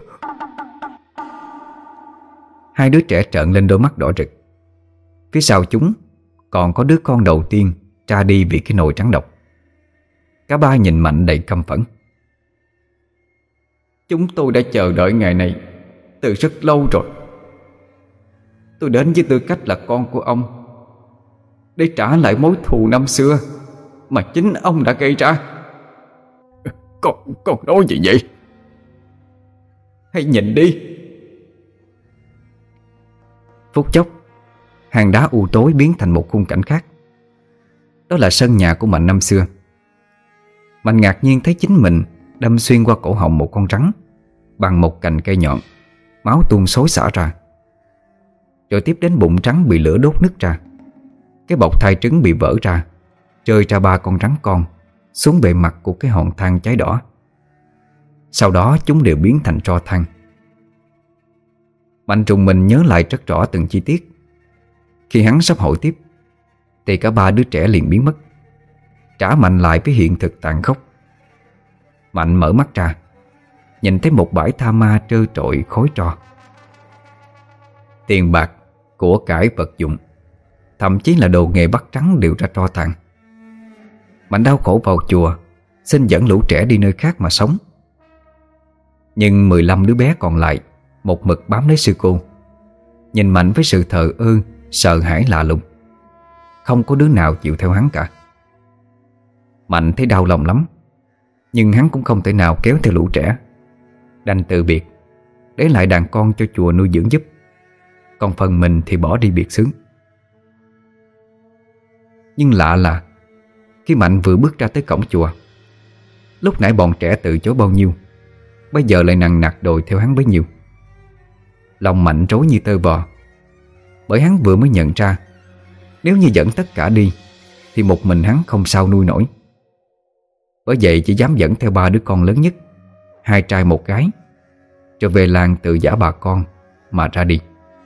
Hai đứa trẻ trợn lên đôi mắt đỏ rực. Phía sau chúng còn có đứa con đầu tiên ra đi vì cái nồi trắng độc. Cả ba nhìn Mạnh đầy căm phẫn. Chúng tôi đã chờ đợi ngày này từ rất lâu rồi. Tôi đến với tư cách là con của ông để trả lại mối thù năm xưa mà chính ông đã gây ra. Con, con nói gì vậy? Hãy nhìn đi. Phút chốc, hang đá u tối biến thành một khung cảnh khác. Đó là sân nhà của Mạnh năm xưa. Mạnh ngạc nhiên thấy chính mình đâm xuyên qua cổ họng một con rắn bằng một cành cây nhọn, máu tuôn xối xả ra. Rồi tiếp đến bụng rắn bị lửa đốt nứt ra. Cái bọc thai trứng bị vỡ ra, rơi ra ba con rắn con xuống bề mặt của cái hòn than cháy đỏ. Sau đó chúng đều biến thành tro than. Mạnh trùng mình nhớ lại rất rõ từng chi tiết. Khi hắn sắp hỏi tiếp thì cả ba đứa trẻ liền biến mất, trả Mạnh lại với hiện thực tàn khốc. Mạnh mở mắt ra, nhìn thấy một bãi tha ma trơ trọi khói tro. Tiền bạc, của cải vật dụng, thậm chí là đồ nghề bắt trắng đều ra tro tàn. Mạnh đau khổ vào chùa xin dẫn lũ trẻ đi nơi khác mà sống. Nhưng mười lăm đứa bé còn lại một mực bám lấy sư cô, nhìn Mạnh với sự thờ ơ, sợ hãi lạ lùng. Không có đứa nào chịu theo hắn cả. Mạnh thấy đau lòng lắm, nhưng hắn cũng không thể nào kéo theo lũ trẻ, đành từ biệt, để lại đàn con cho chùa nuôi dưỡng giúp. Còn phần mình thì bỏ đi biệt xứ. Nhưng lạ là khi Mạnh vừa bước ra tới cổng chùa, lúc nãy bọn trẻ từ chối bao nhiêu, bây giờ lại nằng nặc đòi theo hắn bấy nhiêu. Lòng Mạnh rối như tơ vò, bởi hắn vừa mới nhận ra nếu như dẫn tất cả đi thì một mình hắn không sao nuôi nổi. Bởi vậy chỉ dám dẫn theo ba đứa con lớn nhất, hai trai một gái, trở về làng tự giả bà con mà ra đi.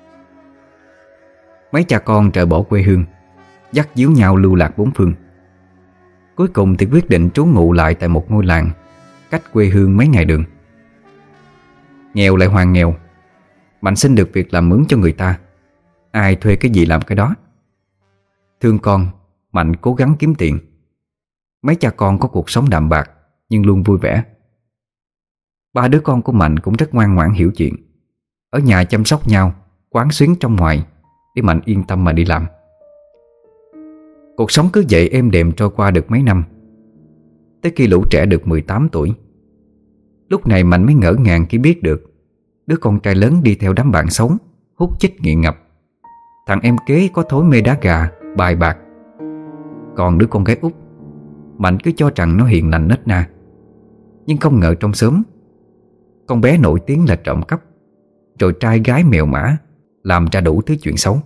Mấy cha con rời bỏ quê hương, dắt díu nhau lưu lạc bốn phương. Cuối cùng thì quyết định trú ngụ lại tại một ngôi làng cách quê hương mấy ngày đường. Nghèo lại hoàn nghèo, Mạnh xin được việc làm mướn cho người ta, ai thuê cái gì làm cái đó. Thương con, Mạnh cố gắng kiếm tiền. Mấy cha con có cuộc sống đạm bạc nhưng luôn vui vẻ. Ba đứa con của Mạnh cũng rất ngoan ngoãn hiểu chuyện, ở nhà chăm sóc nhau, quán xuyến trong ngoài, để Mạnh yên tâm mà đi làm. Cuộc sống cứ vậy êm đềm trôi qua được mấy năm. Tới khi lũ trẻ được mười tám tuổi, lúc này Mạnh mới ngỡ ngàng khi biết được đứa con trai lớn đi theo đám bạn xấu, hút chích nghiện ngập. Thằng em kế có thói mê đá gà, bài bạc. Còn đứa con gái út, Mạnh cứ cho rằng nó hiền lành nết na. Nhưng không ngờ trong xóm, con bé nổi tiếng là trộm cắp, rồi trai gái mèo mã, làm ra đủ thứ chuyện xấu.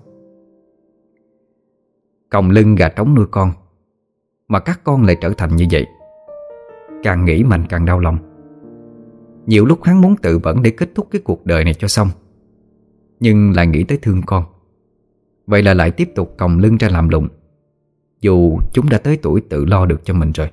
Còng lưng gà trống nuôi con, mà các con lại trở thành như vậy. Càng nghĩ Mạnh càng đau lòng. Nhiều lúc hắn muốn tự vẫn để kết thúc cái cuộc đời này cho xong, nhưng lại nghĩ tới thương con. Vậy là lại tiếp tục còng lưng ra làm lụng, dù chúng đã tới tuổi tự lo được cho mình rồi.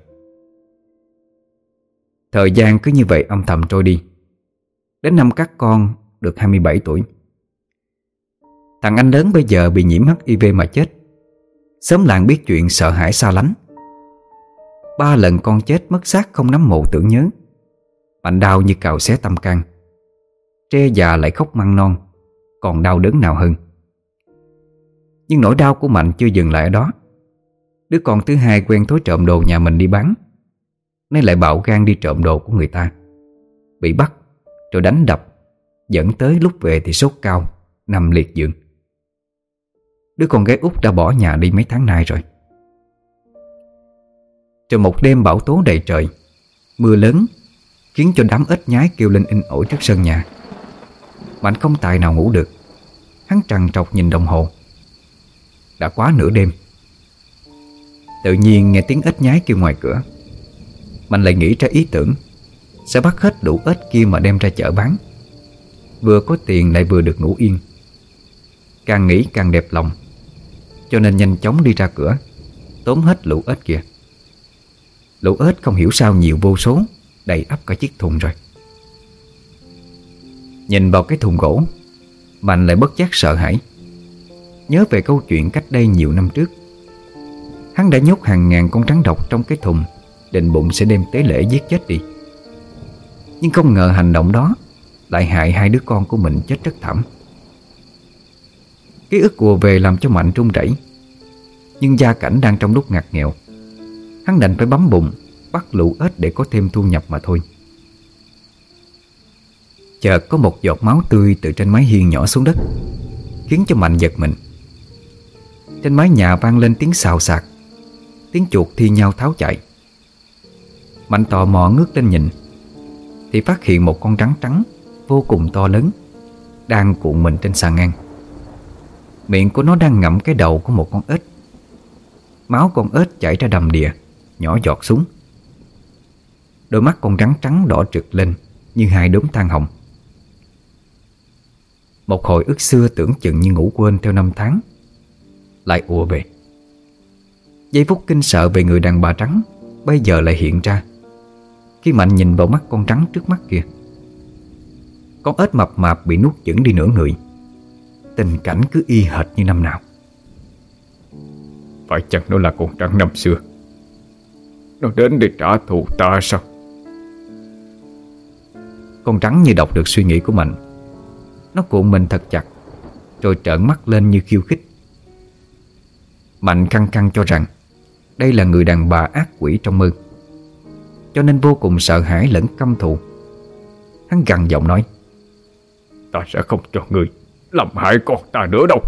Thời gian cứ như vậy âm thầm trôi đi. Đến năm các con được hai mươi bảy tuổi, thằng anh lớn bây giờ bị nhiễm hát i vê mà chết. Xóm làng biết chuyện sợ hãi xa lánh. Ba lần con chết mất xác không nắm mộ tưởng nhớ. Mạnh đau như cào xé tâm can. Tre già lại khóc măng non, còn đau đớn nào hơn. Nhưng nỗi đau của Mạnh chưa dừng lại ở đó. Đứa con thứ hai quen thói trộm đồ nhà mình đi bán, nay lại bạo gan đi trộm đồ của người ta. Bị bắt rồi đánh đập, dẫn tới lúc về thì sốt cao, nằm liệt giường. Đứa con gái út đã bỏ nhà đi mấy tháng nay rồi. Rồi một đêm bão tố đầy trời, mưa lớn khiến cho đám ếch nhái kêu lên inh ỏi trước sân nhà. Mạnh không tài nào ngủ được. Hắn trằn trọc nhìn đồng hồ. Đã quá nửa đêm. Tự nhiên nghe tiếng ếch nhái kêu ngoài cửa. Mạnh lại nghĩ ra ý tưởng sẽ bắt hết đủ ếch kia mà đem ra chợ bán. Vừa có tiền lại vừa được ngủ yên. Càng nghĩ càng đẹp lòng, cho nên nhanh chóng đi ra cửa, tóm hết lũ ếch kia. Lũ ếch không hiểu sao nhiều vô số, đầy ắp cả chiếc thùng rồi. Nhìn vào cái thùng gỗ, Mạnh lại bất giác sợ hãi. Nhớ về câu chuyện cách đây nhiều năm trước. Hắn đã nhốt hàng ngàn con rắn độc trong cái thùng, định bụng sẽ đem tế lễ giết chết đi. Nhưng không ngờ hành động đó lại hại hai đứa con của mình chết rất thảm. Ký ức ùa về làm cho Mạnh run rẩy. Nhưng gia cảnh đang trong lúc ngặt nghèo, hắn đành phải bấm bụng bắt lũ ếch để có thêm thu nhập mà thôi. Chợt có một giọt máu tươi từ trên mái hiên nhỏ xuống đất, khiến cho Mạnh giật mình. Trên mái nhà vang lên tiếng xào xạc, tiếng chuột thi nhau tháo chạy. Mạnh tò mò ngước lên nhìn, thì phát hiện một con rắn trắng vô cùng to lớn đang cuộn mình trên sàn ngang. Miệng của nó đang ngậm cái đầu của một con ếch. Máu con ếch chảy ra đầm đìa, nhỏ giọt xuống. Đôi mắt con rắn trắng đỏ rực lên như hai đốm than hồng. Một hồi ức xưa tưởng chừng như ngủ quên theo năm tháng lại ùa về. Giây phút kinh sợ về người đàn bà trắng bây giờ lại hiện ra khi Mạnh nhìn vào mắt con trắng trước mắt kia. Con ếch mập mạp bị nuốt chửng đi nửa người. Tình cảnh cứ y hệt như năm nào. Phải chăng nó là con trắng năm xưa? Nó đến để trả thù ta sao? Con trắng như đọc được suy nghĩ của Mạnh. Nó cuộn mình thật chặt, rồi trợn mắt lên như khiêu khích. Mạnh khăng khăng cho rằng đây là người đàn bà ác quỷ trong mơ, cho nên vô cùng sợ hãi lẫn căm thù. Hắn gằn giọng nói: Ta sẽ không cho người làm hại con ta nữa đâu.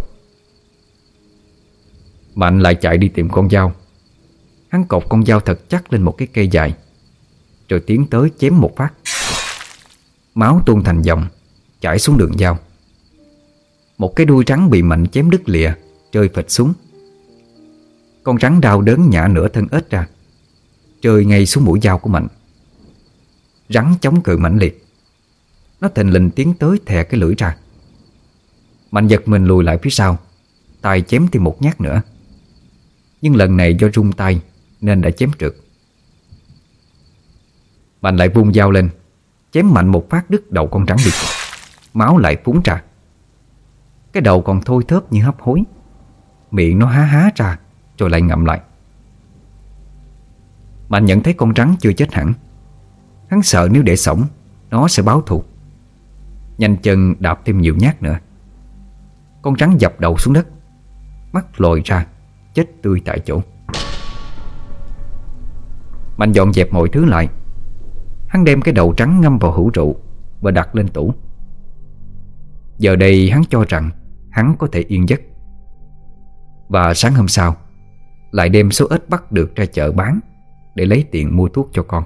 Mạnh lại chạy đi tìm con dao. Hắn cột con dao thật chắc lên một cái cây dài, rồi tiến tới chém một phát. Máu tuôn thành dòng chảy xuống đường dao. Một cái đuôi rắn bị Mạnh chém đứt lìa, rơi phịch xuống. Con rắn đau đớn nhả nửa thân ếch ra, rơi ngay xuống mũi dao của Mạnh. Rắn chống cự mãnh liệt. Nó thình lình tiến tới thè cái lưỡi ra. Mạnh giật mình lùi lại phía sau, tay chém thêm một nhát nữa. Nhưng lần này do rung tay nên đã chém trượt. Mạnh lại vung dao lên, chém mạnh một phát đứt đầu con rắn đi. Máu lại phúng ra. Cái đầu còn thôi thớp như hấp hối. Miệng nó há há ra, rồi lại ngậm lại. Mạnh nhận thấy con rắn chưa chết hẳn. Hắn sợ nếu để sống nó sẽ báo thù. Nhanh chân đạp thêm nhiều nhát nữa. Con rắn dập đầu xuống đất, mắt lồi ra, chết tươi tại chỗ. Mạnh dọn dẹp mọi thứ lại. Hắn đem cái đầu trắng ngâm vào hũ rượu và đặt lên tủ. Giờ đây hắn cho rằng hắn có thể yên giấc. Và sáng hôm sau lại đem số ếch bắt được ra chợ bán để lấy tiền mua thuốc cho con.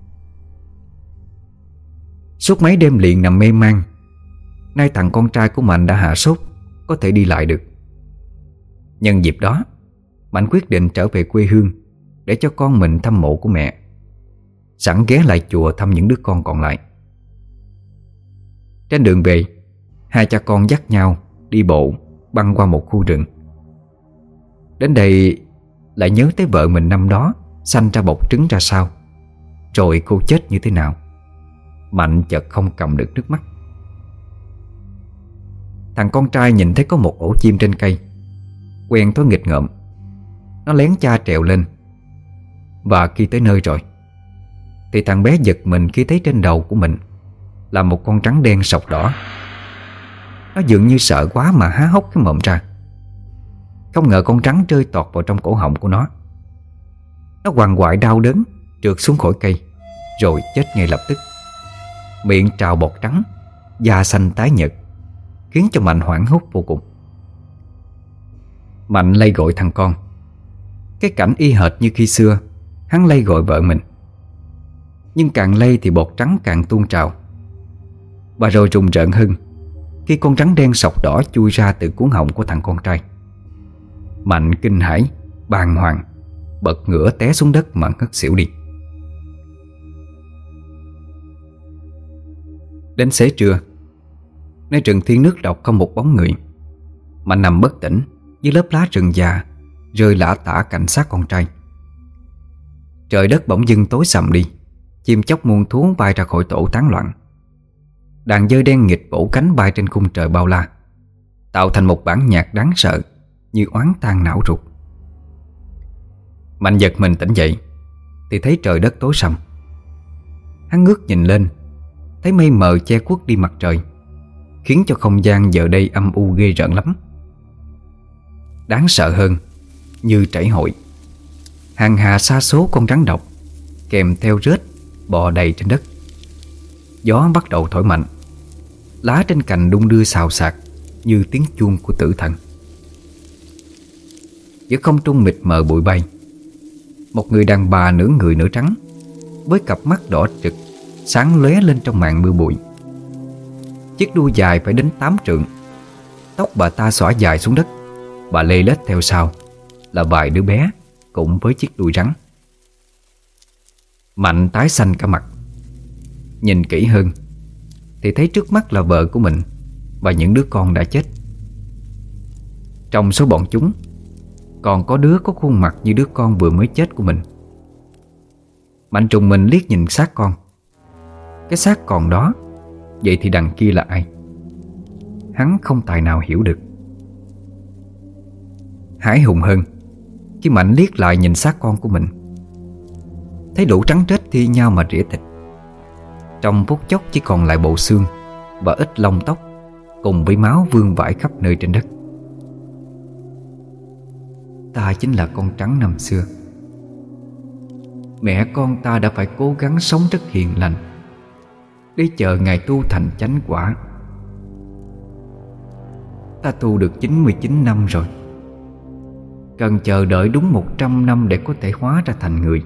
Suốt mấy đêm liền nằm mê man. Nay thằng con trai của Mạnh đã hạ sốt, có thể đi lại được. Nhân dịp đó, Mạnh quyết định trở về quê hương để cho con mình thăm mộ của mẹ, sẵn ghé lại chùa thăm những đứa con còn lại. Trên đường về, hai cha con dắt nhau đi bộ băng qua một khu rừng. Đến đây lại nhớ tới vợ mình năm đó sanh ra bọc trứng ra sao, rồi cô chết như thế nào. Mạnh chợt không cầm được nước mắt. Thằng con trai nhìn thấy có một ổ chim trên cây, quen thói nghịch ngợm. Nó lén cha trèo lên. Và khi tới nơi rồi thì thằng bé giật mình khi thấy trên đầu của mình là một con rắn đen sọc đỏ. Nó dường như sợ quá mà há hốc cái mồm ra. Không ngờ con rắn rơi tọt vào trong cổ họng của nó. Nó quằn quại đau đớn trượt xuống khỏi cây, rồi chết ngay lập tức. Miệng trào bọt trắng, da xanh tái nhợt, khiến cho Mạnh hoảng hốt vô cùng. Mạnh lay gọi thằng con. Cái cảnh y hệt như khi xưa Hắn lay gọi vợ mình, nhưng càng lay thì bọt trắng càng tuôn trào. Và rồi rùng rợn hơn khi con rắn đen sọc đỏ chui ra từ cuống họng của thằng con trai. Mạnh kinh hãi, bàng hoàng, bật ngửa té xuống đất mà ngất xỉu đi. Đến xế trưa, nơi rừng thiên nước độc không một bóng người, Mạnh nằm bất tỉnh dưới lớp lá rừng già rơi lả tả cạnh xác con trai. Trời đất bỗng dưng tối sầm đi, chim chóc muôn thú bay ra khỏi tổ tán loạn. Đàn dơi đen nghịch vỗ cánh bay trên khung trời bao la, tạo thành một bản nhạc đáng sợ như oán tan não ruột. Mạnh giật mình tỉnh dậy thì thấy trời đất tối sầm. Hắn ngước nhìn lên, thấy mây mờ che khuất đi mặt trời, khiến cho không gian giờ đây âm u ghê rợn lắm. Đáng sợ hơn, như trảy hội, hàng hà sa số con rắn độc kèm theo rết bò đầy trên đất. Gió bắt đầu thổi mạnh, lá trên cành đung đưa xào xạc như tiếng chuông của tử thần. Giữa không trung mịt mờ bụi bay, một người đàn bà nửa người nửa trắng, với cặp mắt đỏ trực sáng lóe lên trong màn mưa bụi. Chiếc đuôi dài phải đến tám trượng. Tóc bà ta xõa dài xuống đất, bà lê lết theo sau là vài đứa bé cùng với chiếc đuôi rắn. Mạnh tái xanh cả mặt. Nhìn kỹ hơn thì thấy trước mắt là vợ của mình và những đứa con đã chết. Trong số bọn chúng còn có đứa có khuôn mặt như đứa con vừa mới chết của mình. Mạnh trùng mình liếc nhìn xác con. Cái xác còn đó, vậy thì đằng kia là ai? Hắn không tài nào hiểu được. Hãi hùng hơn khi Mạnh liếc lại nhìn xác con của mình, thấy đủ trắng trết thi nhau mà rỉa thịt. Trong phút chốc chỉ còn lại bộ xương và ít lông tóc, cùng với máu vương vãi khắp nơi trên đất. Ta chính là con trắng năm xưa. Mẹ con ta đã phải cố gắng sống rất hiền lành để chờ ngày tu thành chánh quả. Ta tu được chín mươi chín năm rồi, cần chờ đợi đúng một trăm năm để có thể hóa ra thành người.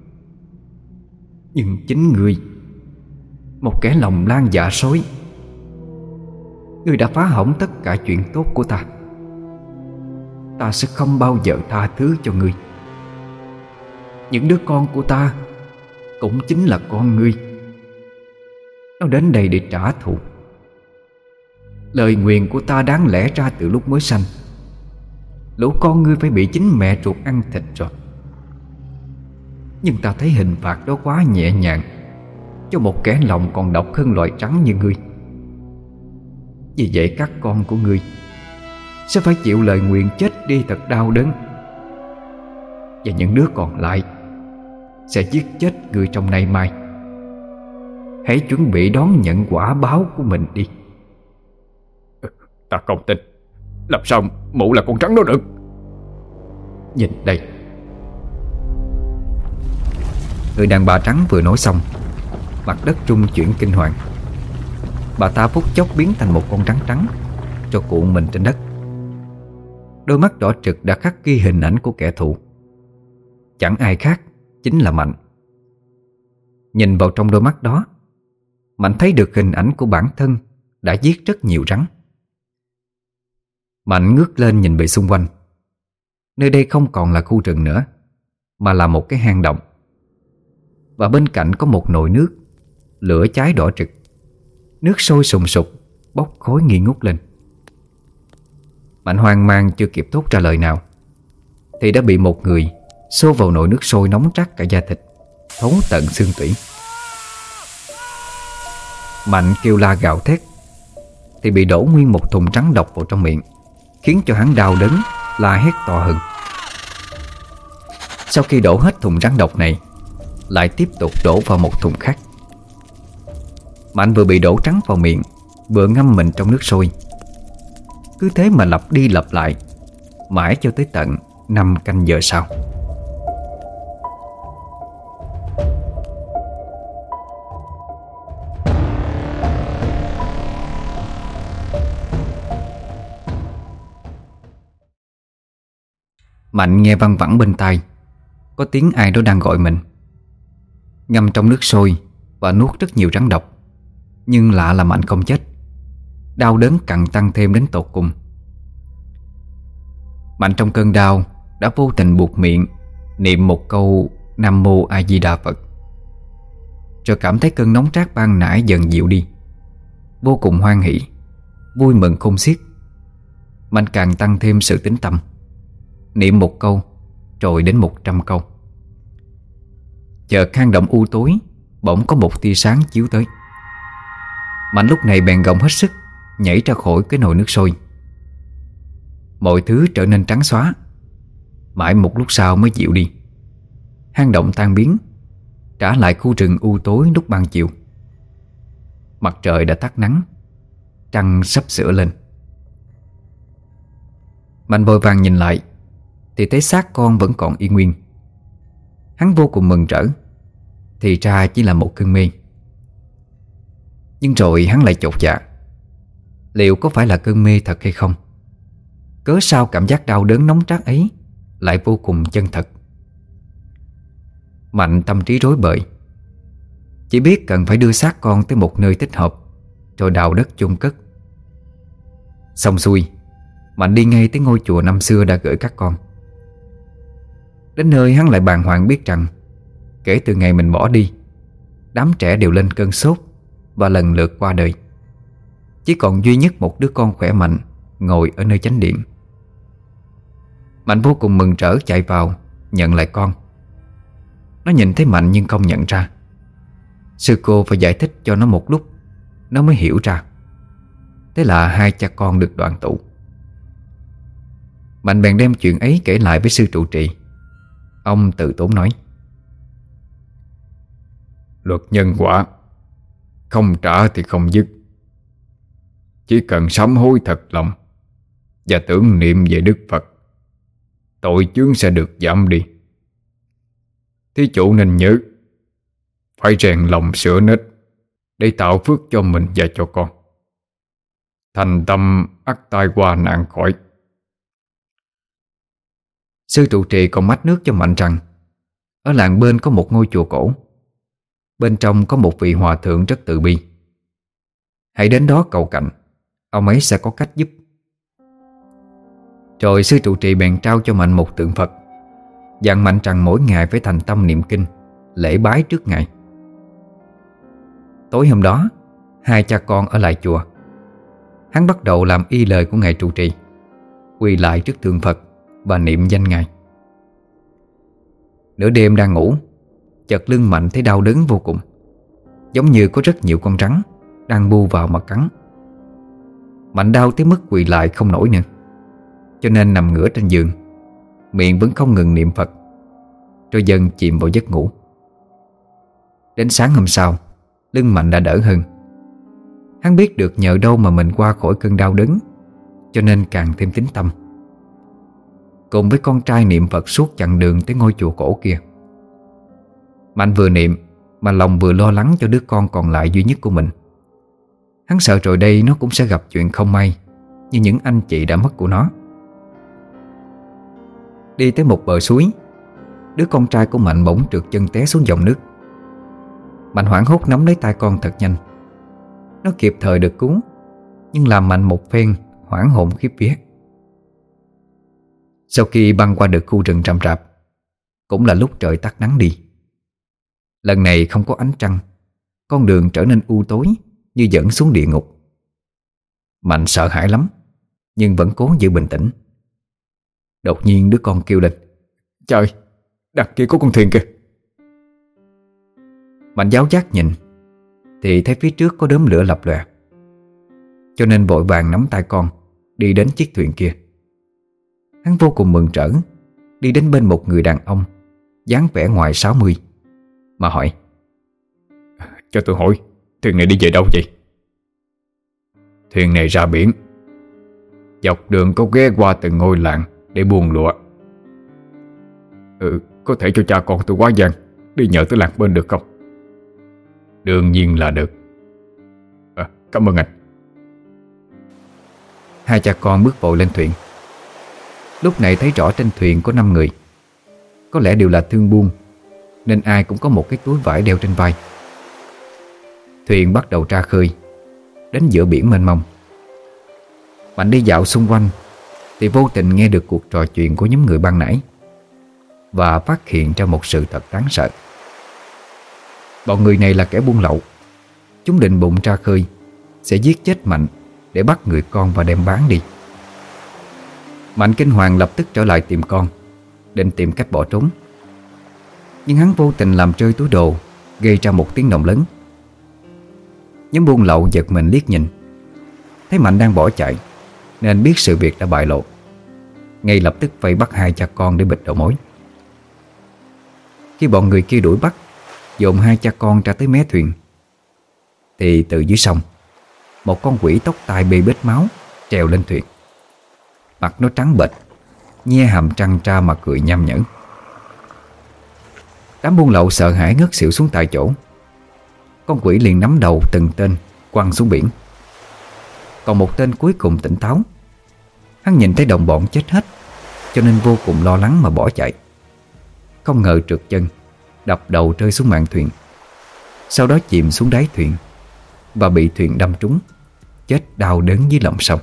Nhưng chính ngươi, một kẻ lòng lan dạ sói, ngươi đã phá hỏng tất cả chuyện tốt của ta. Ta sẽ không bao giờ tha thứ cho ngươi. Những đứa con của ta cũng chính là con ngươi. Nó đến đây để trả thù. Lời nguyền của ta đáng lẽ ra từ lúc mới sanh, lũ con ngươi phải bị chính mẹ ruột ăn thịt rồi. Nhưng ta thấy hình phạt đó quá nhẹ nhàng cho một kẻ lòng còn độc hơn loài trắng như ngươi. Vì vậy các con của ngươi sẽ phải chịu lời nguyền chết đi thật đau đớn. Và những đứa còn lại sẽ giết chết ngươi trong nay mai. Hãy chuẩn bị đón nhận quả báo của mình đi. Ta không tin. Làm sao mụ là con trắng đó được? Nhìn đây. Người đàn bà trắng vừa nói xong, mặt đất rung chuyển kinh hoàng. Bà ta phút chốc biến thành một con rắn trắng, cho cuộn mình trên đất. Đôi mắt đỏ trực đã khắc ghi hình ảnh của kẻ thù. Chẳng ai khác, chính là Mạnh. Nhìn vào trong đôi mắt đó, Mạnh thấy được hình ảnh của bản thân đã giết rất nhiều rắn. Mạnh ngước lên nhìn về xung quanh. Nơi đây không còn là khu rừng nữa, mà là một cái hang động. Và bên cạnh có một nồi nước, lửa cháy đỏ rực. Nước sôi sùng sục, bốc khói nghi ngút lên. Mạnh hoang mang chưa kịp thốt ra lời nào thì đã bị một người xô vào nồi nước sôi nóng rát cả da thịt, thấu tận xương tủy. Mạnh kêu la gào thét thì bị đổ nguyên một thùng rắn độc vào trong miệng, khiến cho hắn đau đớn, la hét to hơn. Sau khi đổ hết thùng rắn độc này, lại tiếp tục đổ vào một thùng khác. Mạnh vừa bị đổ trắng vào miệng, vừa ngâm mình trong nước sôi. Cứ thế mà lặp đi lặp lại, mãi cho tới tận năm canh giờ sau. Mạnh nghe văng vẳng bên tai, có tiếng ai đó đang gọi mình. Ngâm trong nước sôi và nuốt rất nhiều rắn độc, nhưng lạ là Mạnh không chết. Đau đớn càng tăng thêm đến tột cùng. Mạnh trong cơn đau đã vô tình buộc miệng niệm một câu Nam Mô A Di Đà Phật, rồi cảm thấy cơn nóng rát ban nãy dần dịu đi. Vô cùng hoan hỉ, vui mừng khôn xiết. Mạnh càng tăng thêm sự tín tâm, niệm một câu rồi đến một trăm câu. Chợt hang động u tối bỗng có một tia sáng chiếu tới. Mạnh lúc này bèn gồng hết sức nhảy ra khỏi cái nồi nước sôi. Mọi thứ trở nên trắng xóa. Mãi một lúc sau mới dịu đi. Hang động tan biến, trả lại khu rừng u tối lúc ban chiều. Mặt trời đã tắt nắng, trăng sắp sửa lên. Mạnh vội vàng nhìn lại thì thấy xác con vẫn còn y nguyên. Hắn vô cùng mừng rỡ, thì ra chỉ là một cơn mê. Nhưng rồi hắn lại chột dạ, liệu có phải là cơn mê thật hay không? Cớ sao cảm giác đau đớn nóng rát ấy lại vô cùng chân thật? Mạnh tâm trí rối bời, chỉ biết cần phải đưa xác con tới một nơi thích hợp, rồi đào đất chôn cất. Xong xuôi, Mạnh đi ngay tới ngôi chùa năm xưa đã gửi các con. Đến nơi hắn lại bàng hoàng biết rằng kể từ ngày mình bỏ đi, đám trẻ đều lên cơn sốt và lần lượt qua đời. Chỉ còn duy nhất một đứa con khỏe mạnh ngồi ở nơi chánh điện. Mạnh vô cùng mừng rỡ chạy vào nhận lại con. Nó nhìn thấy Mạnh nhưng không nhận ra. Sư cô phải giải thích cho nó một lúc, nó mới hiểu ra. Thế là hai cha con được đoàn tụ. Mạnh bèn đem chuyện ấy kể lại với sư trụ trì. Ông từ tốn nói: luật nhân quả, không trả thì không dứt. Chỉ cần sám hối thật lòng và tưởng niệm về Đức Phật, tội chướng sẽ được giảm đi. Thí chủ nên nhớ, phải rèn lòng sửa nết để tạo phước cho mình và cho con. Thành tâm ắt tai qua nạn khỏi. Sư trụ trì còn mách nước cho Mạnh rằng ở làng bên có một ngôi chùa cổ, bên trong có một vị hòa thượng rất từ bi. Hãy đến đó cầu cạnh, ông ấy sẽ có cách giúp. Rồi sư trụ trì bèn trao cho Mạnh một tượng Phật, dặn Mạnh rằng mỗi ngày phải thành tâm niệm kinh, lễ bái trước Ngài. Tối hôm đó, hai cha con ở lại chùa. Hắn bắt đầu làm y lời của Ngài trụ trì, quỳ lại trước tượng Phật và niệm danh Ngài. Nửa đêm đang ngủ, chợt lưng Mạnh thấy đau đớn vô cùng, giống như có rất nhiều con rắn đang bu vào mà cắn. Mạnh đau tới mức quỳ lại không nổi nữa, cho nên nằm ngửa trên giường, miệng vẫn không ngừng niệm Phật, rồi dần chìm vào giấc ngủ. Đến sáng hôm sau, lưng Mạnh đã đỡ hơn. Hắn biết được nhờ đâu mà mình qua khỏi cơn đau đớn, cho nên càng thêm tín tâm. Cùng với con trai niệm Phật suốt chặng đường tới ngôi chùa cổ kia. Mạnh vừa niệm mà lòng vừa lo lắng cho đứa con còn lại duy nhất của mình. Hắn sợ rồi đây nó cũng sẽ gặp chuyện không may như những anh chị đã mất của nó. Đi tới một bờ suối, đứa con trai của Mạnh bỗng trượt chân té xuống dòng nước. Mạnh hoảng hốt nắm lấy tay con thật nhanh. Nó kịp thời được cứu, nhưng làm Mạnh một phen hoảng hồn khiếp vía. Sau khi băng qua được khu rừng rậm rạp, cũng là lúc trời tắt nắng đi. Lần này không có ánh trăng, con đường trở nên u tối như dẫn xuống địa ngục. Mạnh sợ hãi lắm, nhưng vẫn cố giữ bình tĩnh. Đột nhiên đứa con kêu lên: "Trời, đằng kia có con thuyền kìa!" Mạnh giáo giác nhìn thì thấy phía trước có đốm lửa lập lòe, cho nên vội vàng nắm tay con đi đến chiếc thuyền kia. Hắn vô cùng mừng rỡ đi đến bên một người đàn ông dáng vẻ ngoài sáu mươi mà hỏi: "Cho tôi hỏi, thuyền này đi về đâu vậy?" "Thuyền này ra biển, dọc đường có ghé qua từng ngôi làng để buôn lụa." "Ừ, có thể cho cha con tôi quá giang đi nhờ tới làng bên được không?" "Đương nhiên là được." À, cảm ơn anh." Hai cha con bước vội lên thuyền. Lúc này thấy rõ trên thuyền có năm người. Có lẽ đều là thương buôn, nên ai cũng có một cái túi vải đeo trên vai. Thuyền bắt đầu ra khơi, đến giữa biển mênh mông. Mạnh đi dạo xung quanh thì vô tình nghe được cuộc trò chuyện của nhóm người ban nãy, và phát hiện ra một sự thật đáng sợ. Bọn người này là kẻ buôn lậu. Chúng định bụng ra khơi sẽ giết chết Mạnh để bắt người con và đem bán đi. Mạnh kinh hoàng lập tức trở lại tìm con, định tìm cách bỏ trốn. Nhưng hắn vô tình làm rơi túi đồ, gây ra một tiếng động lớn. Nhóm buôn lậu giật mình liếc nhìn, thấy Mạnh đang bỏ chạy nên biết sự việc đã bại lộ, ngay lập tức vây bắt hai cha con để bịt đầu mối. Khi bọn người kia đuổi bắt, dồn hai cha con ra tới mé thuyền, thì từ dưới sông, một con quỷ tóc tai bê bết máu trèo lên thuyền. Mặt nó trắng bệch, nhe hàm răng ra mà cười nham nhở. Đám buôn lậu sợ hãi ngất xỉu xuống tại chỗ. Con quỷ liền nắm đầu từng tên quăng xuống biển. Còn một tên cuối cùng tỉnh táo. Hắn nhìn thấy đồng bọn chết hết, cho nên vô cùng lo lắng mà bỏ chạy. Không ngờ trượt chân, đập đầu rơi xuống mạn thuyền, sau đó chìm xuống đáy thuyền và bị thuyền đâm trúng, chết đau đớn dưới lòng sông.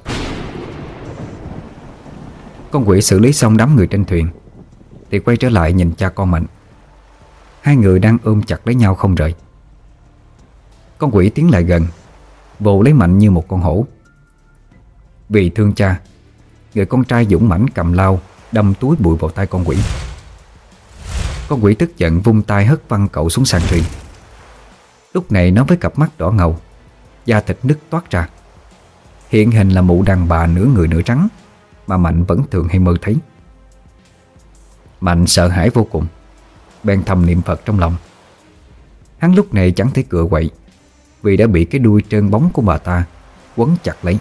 Con quỷ xử lý xong đám người trên thuyền thì quay trở lại nhìn cha con Mạnh. Hai người đang ôm chặt lấy nhau không rời. Con quỷ tiến lại gần, vồ lấy Mạnh như một con hổ. Vì thương cha, người con trai dũng mãnh cầm lao đâm túi bụi vào tay con quỷ. Con quỷ tức giận vung tay hất văng cậu xuống sàn thuyền. Lúc này nó với cặp mắt đỏ ngầu, da thịt nứt toát ra, hiện hình là mụ đàn bà nửa người nửa trắng mà Mạnh vẫn thường hay mơ thấy. Mạnh sợ hãi vô cùng, bèn thầm niệm Phật trong lòng. Hắn lúc này chẳng thể cựa quậy, vì đã bị cái đuôi trơn bóng của bà ta quấn chặt lấy.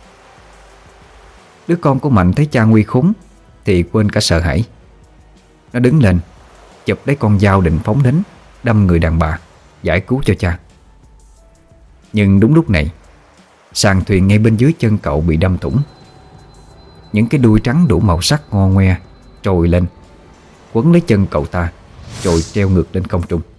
Đứa con của Mạnh thấy cha nguy khốn thì quên cả sợ hãi. Nó đứng lên, chụp lấy con dao định phóng đến, đâm người đàn bà, giải cứu cho cha. Nhưng đúng lúc này, sàn thuyền ngay bên dưới chân cậu bị đâm thủng. Những cái đuôi trắng đủ màu sắc ngo ngoe trồi lên, quấn lấy chân cậu ta, rồi treo ngược lên không trung.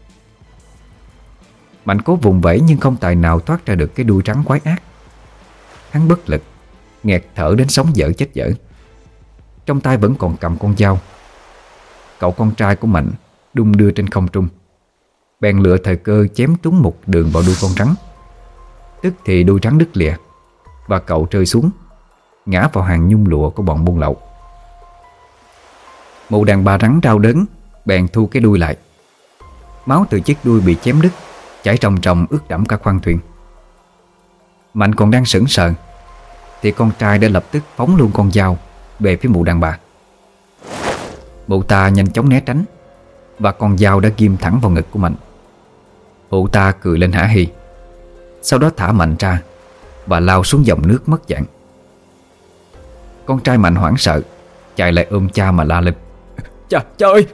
Mạnh cố vùng vẫy nhưng không tài nào thoát ra được cái đuôi trắng quái ác. Hắn bất lực, nghẹt thở đến sống dở chết dở. Trong tay vẫn còn cầm con dao. Cậu con trai của Mạnh đung đưa trên không trung, bèn lựa thời cơ chém trúng một đường vào đuôi con rắn. Tức thì đuôi rắn đứt lìa, và cậu rơi xuống, ngã vào hàng nhung lụa của bọn buôn lậu. Mụ đàn bà rắn đau đớn, bèn thu cái đuôi lại. Máu từ chiếc đuôi bị chém đứt chảy ròng ròng ướt đẫm cả khoang thuyền. Mạnh còn đang sững sờ thì con trai đã lập tức phóng luôn con dao về phía mụ đàn bà. Mụ ta nhanh chóng né tránh, và con dao đã ghim thẳng vào ngực của Mạnh. Mụ ta cười lên hả hì, sau đó thả Mạnh ra và lao xuống dòng nước mất dạng. Con trai Mạnh hoảng sợ, chạy lại ôm cha mà la lên: Cha, cha ơi!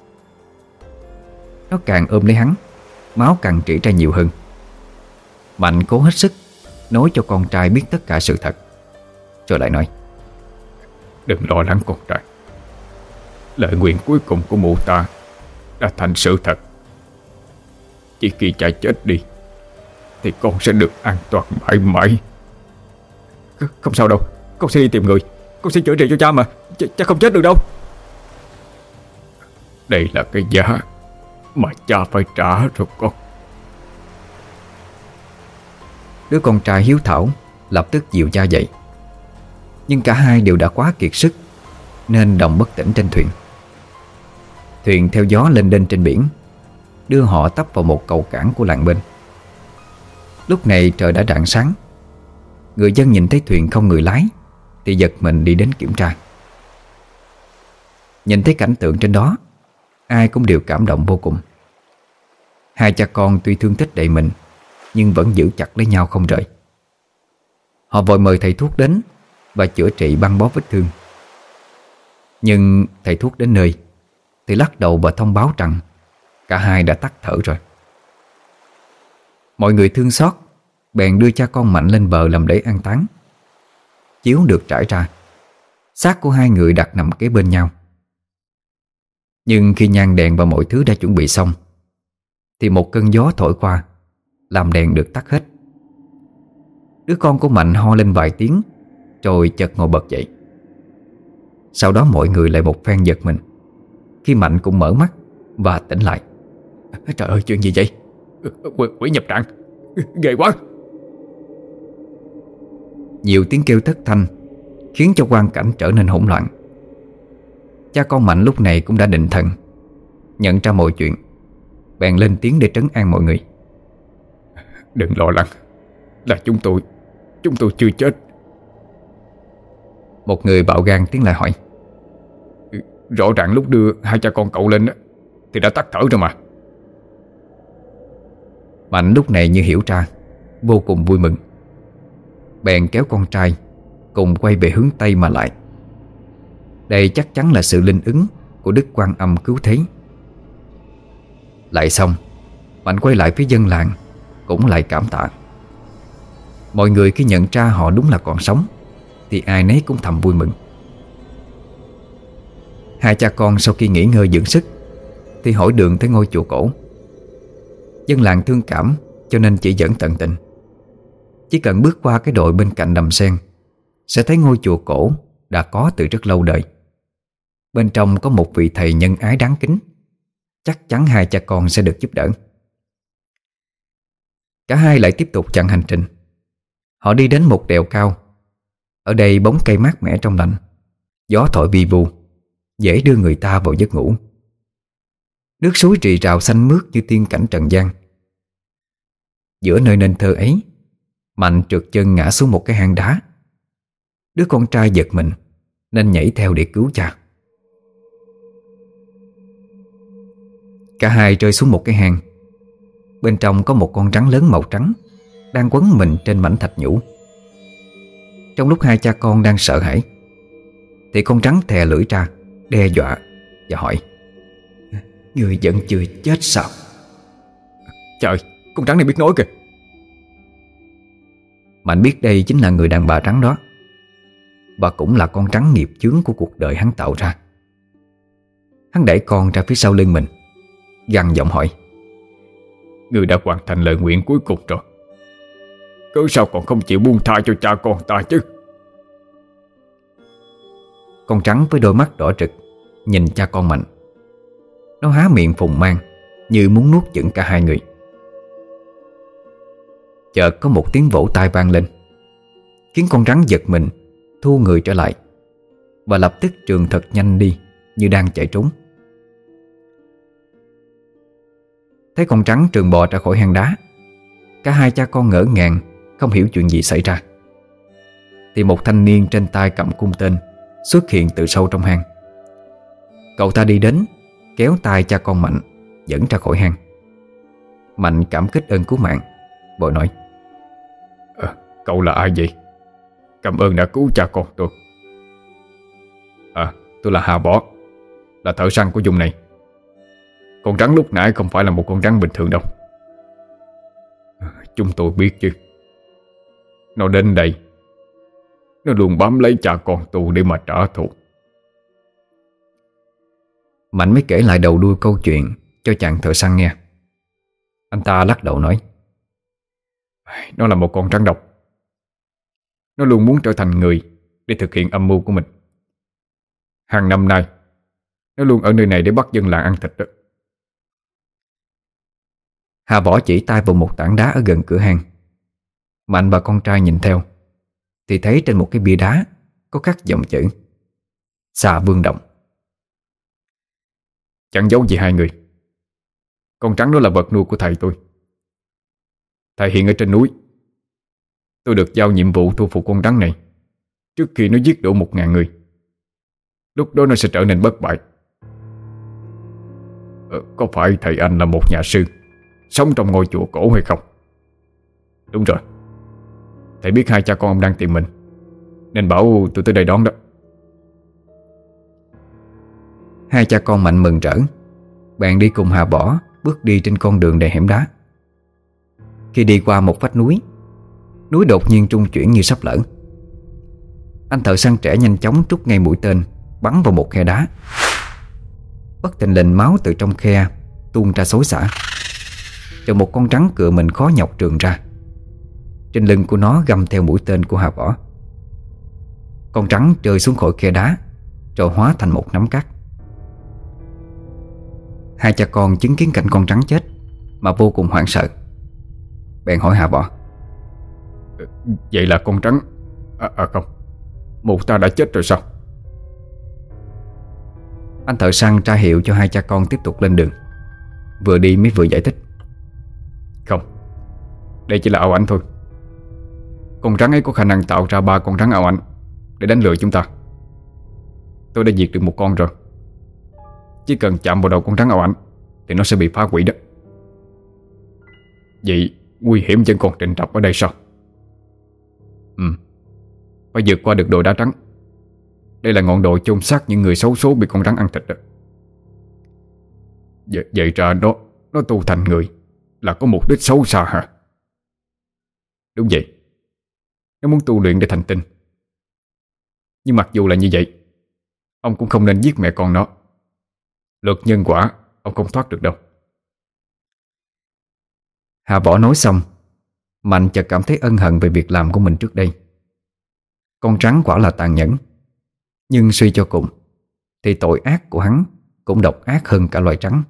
Nó càng ôm lấy hắn, máu càng rỉ ra nhiều hơn. Mạnh cố hết sức nói cho con trai biết tất cả sự thật, rồi lại nói: Đừng lo lắng con trai, lời nguyện cuối cùng của mụ ta đã thành sự thật. Chỉ khi cha chết đi thì con sẽ được an toàn mãi mãi. Không sao đâu, con sẽ đi tìm người, con sẽ chữa trị cho cha mà. Ch cha không chết được đâu. Đây là cái giá mà cha phải trả rồi con. Đứa con trai hiếu thảo lập tức dìu cha dậy. Nhưng cả hai đều đã quá kiệt sức, nên đồng bất tỉnh trên thuyền. Thuyền theo gió lên đên trên biển, đưa họ tấp vào một cầu cảng của làng bên. Lúc này trời đã rạng sáng. Người dân nhìn thấy thuyền không người lái thì giật mình đi đến kiểm tra. Nhìn thấy cảnh tượng trên đó, ai cũng đều cảm động vô cùng. Hai cha con tuy thương tích đầy mình, nhưng vẫn giữ chặt lấy nhau không rời. Họ vội mời thầy thuốc đến và chữa trị băng bó vết thương. Nhưng thầy thuốc đến nơi thì lắc đầu và thông báo rằng cả hai đã tắt thở rồi. Mọi người thương xót, bèn đưa cha con Mạnh lên bờ làm lễ an táng. Chiếu được trải ra, xác của hai người đặt nằm kế bên nhau. Nhưng khi nhang đèn và mọi thứ đã chuẩn bị xong thì một cơn gió thổi qua, làm đèn được tắt hết. Đứa con của Mạnh ho lên vài tiếng rồi chợt ngồi bật dậy. Sau đó mọi người lại một phen giật mình khi Mạnh cũng mở mắt và tỉnh lại. Trời ơi, chuyện gì vậy? Quỷ, quỷ nhập trạng, ghê quá. Nhiều tiếng kêu thất thanh khiến cho quang cảnh trở nên hỗn loạn. Cha con Mạnh lúc này cũng đã định thần, nhận ra mọi chuyện, bèn lên tiếng để trấn an mọi người. Đừng lo lắng, là chúng tôi Chúng tôi chưa chết. Một người bạo gan tiến lại hỏi. Rõ ràng lúc đưa hai cha con cậu lên thì đã tắt thở rồi mà. Mạnh lúc này như hiểu ra, vô cùng vui mừng, bèn kéo con trai cùng quay về hướng Tây mà lại. Đây chắc chắn là sự linh ứng của Đức Quan Âm cứu thế. Lại xong, Mạnh quay lại phía dân làng cũng lại cảm tạ. Mọi người khi nhận ra họ đúng là còn sống thì ai nấy cũng thầm vui mừng. Hai cha con sau khi nghỉ ngơi dưỡng sức thì hỏi đường tới ngôi chùa cổ. Dân làng thương cảm cho nên chỉ dẫn tận tình. Chỉ cần bước qua cái đồi bên cạnh đầm sen sẽ thấy ngôi chùa cổ đã có từ rất lâu đời. Bên trong có một vị thầy nhân ái đáng kính. Chắc chắn hai cha con sẽ được giúp đỡ. Cả hai lại tiếp tục chặng hành trình. Họ đi đến một đèo cao. Ở đây bóng cây mát mẻ trong lành, gió thổi vi vu, dễ đưa người ta vào giấc ngủ. Nước suối rì rào xanh mướt như tiên cảnh trần gian. Giữa nơi nên thơ ấy, Mạnh trượt chân ngã xuống một cái hang đá. Đứa con trai giật mình nên nhảy theo để cứu cha. Cả hai rơi xuống một cái hang. Bên trong có một con rắn lớn màu trắng đang quấn mình trên mảnh thạch nhũ. Trong lúc hai cha con đang sợ hãi thì con rắn thè lưỡi ra, đe dọa và hỏi: "Người vẫn chưa chết sao?" Trời, con rắn này biết nói kìa. Mạnh biết đây chính là người đàn bà rắn đó, và cũng là con rắn nghiệp chướng của cuộc đời hắn tạo ra. Hắn đẩy con ra phía sau lưng mình, gằn giọng hỏi: "Người đã hoàn thành lời nguyện cuối cùng rồi, cớ sao còn không chịu buông tha cho cha con ta chứ?" Con rắn với đôi mắt đỏ rực nhìn cha con Mạnh. Nó há miệng phùng mang như muốn nuốt chửng cả hai người. Chợt có một tiếng vỗ tay vang lên, khiến con rắn giật mình, thu người trở lại, và lập tức trườn thật nhanh đi như đang chạy trốn. Thấy con rắn trườn bò ra khỏi hang đá, cả hai cha con ngỡ ngàng, không hiểu chuyện gì xảy ra. Thì một thanh niên trên tay cầm cung tên xuất hiện từ sâu trong hang. Cậu ta đi đến, kéo tay cha con Mạnh dẫn ra khỏi hang. Mạnh cảm kích ơn cứu mạng, vội nói: à, "Cậu là ai vậy? Cảm ơn đã cứu cha con tôi." "À, tôi là Hà Võ, là thợ săn của vùng này. Con rắn lúc nãy không phải là một con rắn bình thường đâu." à, "Chúng tôi biết chứ. Nó đến đây, nó luôn bám lấy cha con tôi để mà trả thù." Mạnh mới kể lại đầu đuôi câu chuyện cho chàng thợ săn nghe. Anh ta lắc đầu nói: "Nó là một con rắn độc. Nó luôn muốn trở thành người để thực hiện âm mưu của mình. Hàng năm nay nó luôn ở nơi này để bắt dân làng ăn thịt đó." Hà Võ chỉ tay vào một tảng đá ở gần cửa hang. Mạnh và con trai nhìn theo thì thấy trên một cái bia đá có khắc dòng chữ: "Xà Vương Động." "Chẳng giấu gì hai người, con rắn đó là vật nuôi của thầy tôi. Thầy hiện ở trên núi. Tôi được giao nhiệm vụ thu phục con rắn này trước khi nó giết đủ một ngàn người. Lúc đó nó sẽ trở nên bất bại. ờ, Có phải thầy anh là một nhà sư sống trong ngôi chùa cổ hay không?" "Đúng rồi. Thầy biết hai cha con ông đang tìm mình, nên bảo tôi tới đây đón đó." Hai cha con Mạnh mừng rỡ, bèn đi cùng Hà Võ bước đi trên con đường đầy hẻm đá. Khi đi qua một vách núi, núi đột nhiên trung chuyển như sắp lở. Anh thợ săn trẻ nhanh chóng trút ngay mũi tên bắn vào một khe đá. bất thình lình máu từ trong khe tuôn ra xối xả. Rồi một con rắn cựa mình khó nhọc trườn ra. Trên lưng của nó găm theo mũi tên của Hà Võ. Con rắn rơi xuống khỏi khe đá, rồi hóa thành một nắm cát. Hai cha con chứng kiến cảnh con rắn chết mà vô cùng hoảng sợ. Bèn hỏi Hà Võ: Vậy là con rắn À, à không, mụ ta đã chết rồi sao? Anh thợ săn tra hiệu cho hai cha con tiếp tục lên đường. Vừa đi mới vừa giải thích: Không, đây chỉ là ảo ảnh thôi. Con rắn ấy có khả năng tạo ra ba con rắn ảo ảnh để đánh lừa chúng ta. Tôi đã diệt được một con rồi. Chỉ cần chạm vào đầu con rắn ảo ảnh thì nó sẽ bị phá hủy đó. Vậy nguy hiểm vẫn còn trịnh trọng ở đây sao? Ừ, phải vượt qua được đồi đá trắng. Đây là ngọn đồi chôn xác những người xấu số bị con rắn ăn thịt đó. Vậy, vậy ra nó Nó tu thành người là có mục đích xấu xa hả? Đúng vậy, nó muốn tu luyện để thành tinh. Nhưng mặc dù là như vậy, ông cũng không nên giết mẹ con nó. Luật nhân quả ông không thoát được đâu. Hà Võ nói xong, Mạnh chợt cảm thấy ân hận về việc làm của mình trước đây. Con rắn quả là tàn nhẫn, nhưng suy cho cùng thì tội ác của hắn cũng độc ác hơn cả loài trắng.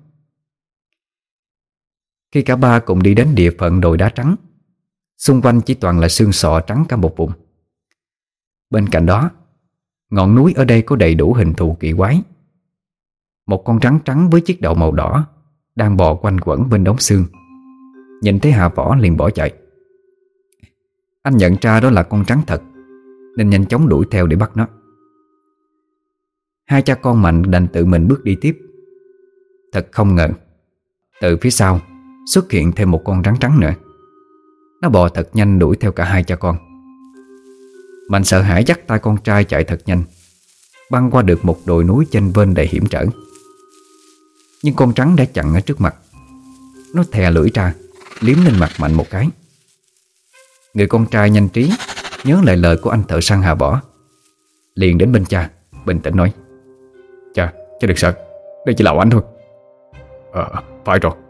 Khi cả ba cùng đi đến địa phận đồi đá trắng, xung quanh chỉ toàn là xương sọ trắng cả một vùng. Bên cạnh đó, ngọn núi ở đây có đầy đủ hình thù kỳ quái. Một con rắn trắng với chiếc đầu màu đỏ đang bò quanh quẩn bên đống xương. Nhìn thấy Hà Võ liền bỏ chạy. Anh nhận ra đó là con rắn thật, nên nhanh chóng đuổi theo để bắt nó. Hai cha con Mạnh đành tự mình bước đi tiếp. Thật không ngờ, từ phía sau xuất hiện thêm một con rắn trắng nữa. Nó bò thật nhanh đuổi theo cả hai cha con. Mạnh sợ hãi dắt tay con trai chạy thật nhanh, băng qua được một đồi núi chênh vênh đầy hiểm trở. Nhưng con rắn đã chặn ở trước mặt. Nó thè lưỡi ra, liếm lên mặt Mạnh một cái. Người con trai nhanh trí nhớ lại lời của anh thợ săn Hà Võ, liền đến bên cha, bình tĩnh nói: Cha, cha đừng sợ, đây chỉ là ảo ảnh thôi. Ờ, phải rồi.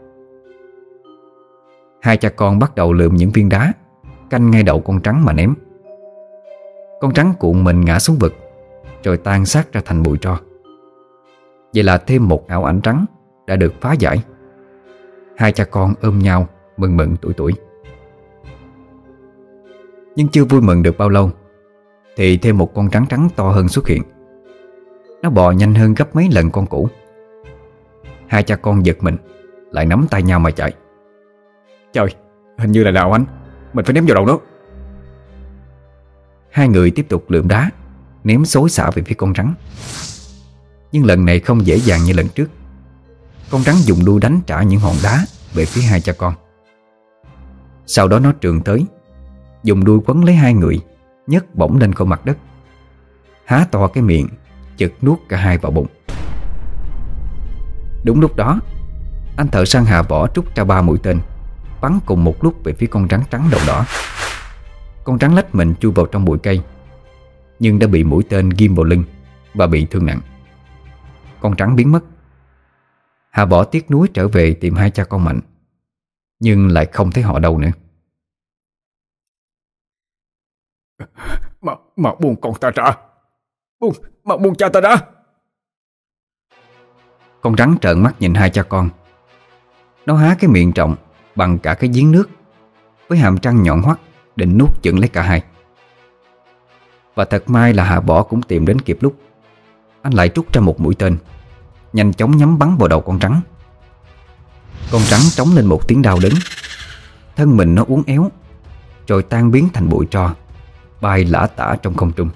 Hai cha con bắt đầu lượm những viên đá canh ngay đầu con rắn mà ném. Con rắn cuộn mình ngã xuống vực, rồi tan xác ra thành bụi tro. Vậy là thêm một ảo ảnh trắng đã được phá giải. Hai cha con ôm nhau mừng mừng tuổi tuổi. Nhưng chưa vui mừng được bao lâu thì thêm một con rắn trắng to hơn xuất hiện. Nó bò nhanh hơn gấp mấy lần con cũ. Hai cha con giật mình, lại nắm tay nhau mà chạy. Trời, hình như là ảo ảnh, mình phải ném vào đầu nó. Hai người tiếp tục lượm đá, ném xối xả về phía con rắn. Nhưng lần này không dễ dàng như lần trước. Con rắn dùng đuôi đánh trả những hòn đá về phía hai cha con. Sau đó nó trườn tới, dùng đuôi quấn lấy hai người, nhấc bổng lên khỏi mặt đất, há to cái miệng, chực nuốt cả hai vào bụng. Đúng lúc đó, anh thợ săn Hà Võ trút ra ba mũi tên, bắn cùng một lúc về phía con rắn trắng đầu đỏ. Con rắn lách mình chui vào trong bụi cây, nhưng đã bị mũi tên ghim vào lưng và bị thương nặng. Con rắn biến mất. Hà Võ tiếc nuối trở về tìm hai cha con Mạnh, nhưng lại không thấy họ đâu nữa. Mà, mà buông con ta ra. Buông, mà buông cha ta ra. Con rắn trợn mắt nhìn hai cha con. Nó há cái miệng rộng bằng cả cái giếng nước, với hàm răng nhọn hoắt định nuốt chửng lấy cả hai. Và thật may là Hà Võ cũng tìm đến kịp lúc. Anh lại trút ra một mũi tên, nhanh chóng nhắm bắn vào đầu con rắn. Con rắn trống lên một tiếng đau đớn, thân mình nó uốn éo, rồi tan biến thành bụi tro, bay lả tả trong không trung.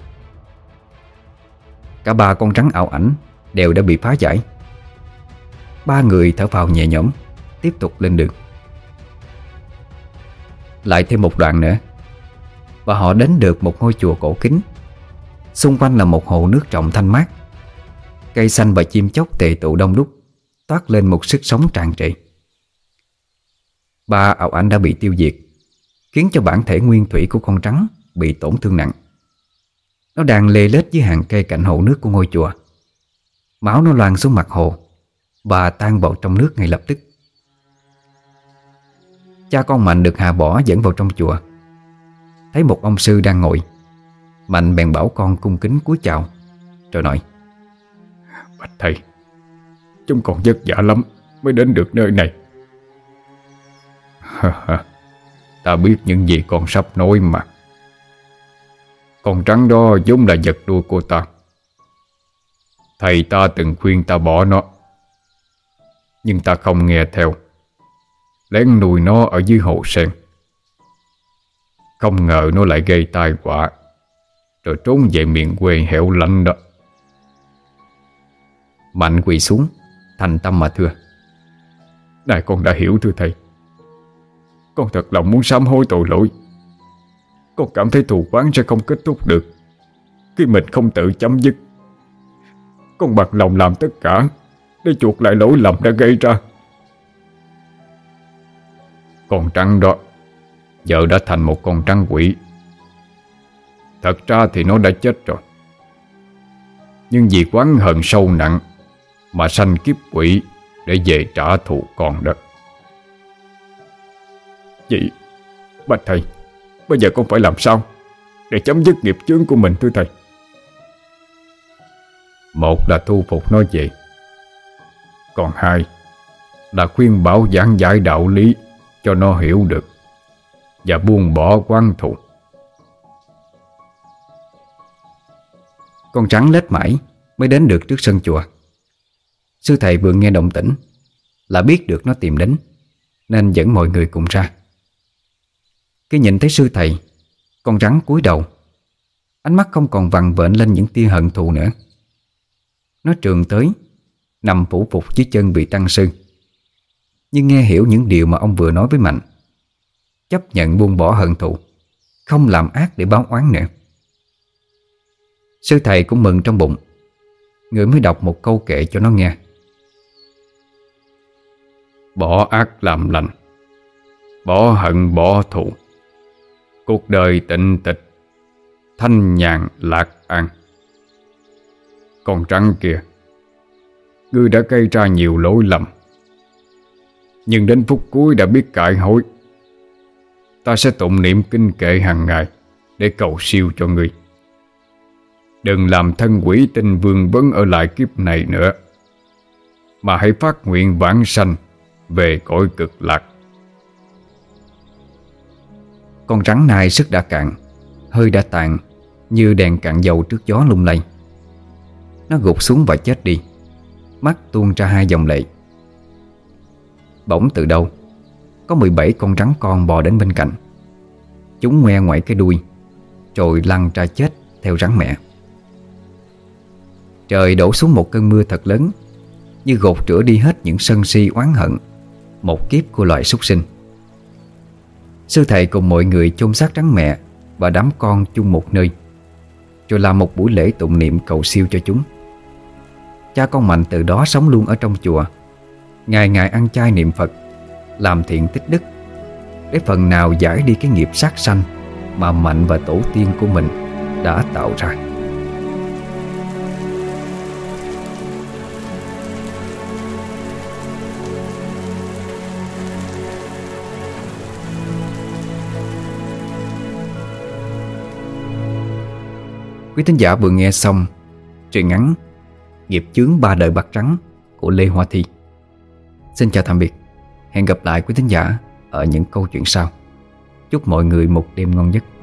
Cả ba con rắn ảo ảnh đều đã bị phá giải. Ba người thở phào nhẹ nhõm, tiếp tục lên đường. Lại thêm một đoạn nữa, và họ đến được một ngôi chùa cổ kính. Xung quanh là một hồ nước rộng thanh mát. Cây xanh và chim chóc tề tụ đông đúc, toát lên một sức sống tràn trề. Ba ảo ảnh đã bị tiêu diệt, khiến cho bản thể nguyên thủy của con rắn bị tổn thương nặng. Nó đang lê lết dưới hàng cây cạnh hồ nước của ngôi chùa. Máu nó loang xuống mặt hồ, và tan vào trong nước ngay lập tức. Cha con Mạnh được hạ bỏ dẫn vào trong chùa. Thấy một ông sư đang ngồi, Mạnh bèn bảo con cung kính cúi chào, rồi nói: Bạch thầy, chúng còn vất vả lắm mới đến được nơi này. Ta biết những gì con sắp nói mà. Con trắng đó vốn là vật nuôi của ta. Thầy ta từng khuyên ta bỏ nó, nhưng ta không nghe theo, lén nuôi nó ở dưới hồ sen. Không ngờ nó lại gây tai họa, rồi trốn về miền quê hẻo lánh đó. Mạnh quỳ xuống, thành tâm mà thưa: Này, con đã hiểu thưa thầy. Con thật lòng muốn sám hối tội lỗi. Con cảm thấy thù oán sẽ không kết thúc được khi mình không tự chấm dứt. Con bằng lòng làm tất cả để chuộc lại lỗi lầm đã gây ra. Con trắng đó giờ đã thành một con trắng quỷ. Thật ra thì nó đã chết rồi, nhưng vì oán hận sâu nặng mà sanh kiếp quỷ để về trả thù con đó. Vậy bạch thầy, bây giờ con phải làm sao để chấm dứt nghiệp chướng của mình thưa thầy? Một là thu phục nó về, còn hai là khuyên bảo giảng giải đạo lý cho nó hiểu được và buông bỏ oán thù. Con trắng lết mãi mới đến được trước sân chùa. Sư thầy vừa nghe động tĩnh là biết được nó tìm đến, nên dẫn mọi người cùng ra. Khi nhìn thấy sư thầy, con rắn cúi đầu, ánh mắt không còn vằn vện lên những tia hận thù nữa. Nó trườn tới, nằm phủ phục dưới chân vị tăng sư, nhưng nghe hiểu những điều mà ông vừa nói với Mạnh, chấp nhận buông bỏ hận thù, không làm ác để báo oán nữa. Sư thầy cũng mừng trong bụng, người mới đọc một câu kệ cho nó nghe: Bỏ ác làm lành, bỏ hận bỏ thù, cuộc đời tịnh tịch, thanh nhàn lạc an. Con trắng kia, ngươi đã gây ra nhiều lỗi lầm, nhưng đến phút cuối đã biết cải hối. Ta sẽ tụng niệm kinh kệ hàng ngày để cầu siêu cho ngươi. Đừng làm thân quỷ tinh vương vấn ở lại kiếp này nữa, mà hãy phát nguyện vãng sanh về cõi cực lạc. Con rắn này sức đã cạn, hơi đã tàn, như đèn cạn dầu trước gió lung lay. Nó gục xuống và chết đi, mắt tuôn ra hai dòng lệ. Bỗng từ đâu có mười bảy con rắn con bò đến bên cạnh. Chúng ngoe ngoẩy cái đuôi, rồi lăn ra chết theo rắn mẹ. Trời đổ xuống một cơn mưa thật lớn, như gột rửa đi hết những sân si oán hận một kiếp của loài súc sinh. Sư thầy cùng mọi người chôn xác rắn mẹ và đám con chung một nơi, rồi làm một buổi lễ tụng niệm cầu siêu cho chúng. Cha con Mạnh từ đó sống luôn ở trong chùa, ngày ngày ăn chay niệm Phật, làm thiện tích đức, để phần nào giải đi cái nghiệp sát sanh mà Mạnh và tổ tiên của mình đã tạo ra. Quý thính giả vừa nghe xong truyện ngắn Nghiệp chướng ba đời bạc trắng của Lê Hoa Thi. Xin chào tạm biệt. Hẹn gặp lại quý thính giả ở những câu chuyện sau. Chúc mọi người một đêm ngon giấc.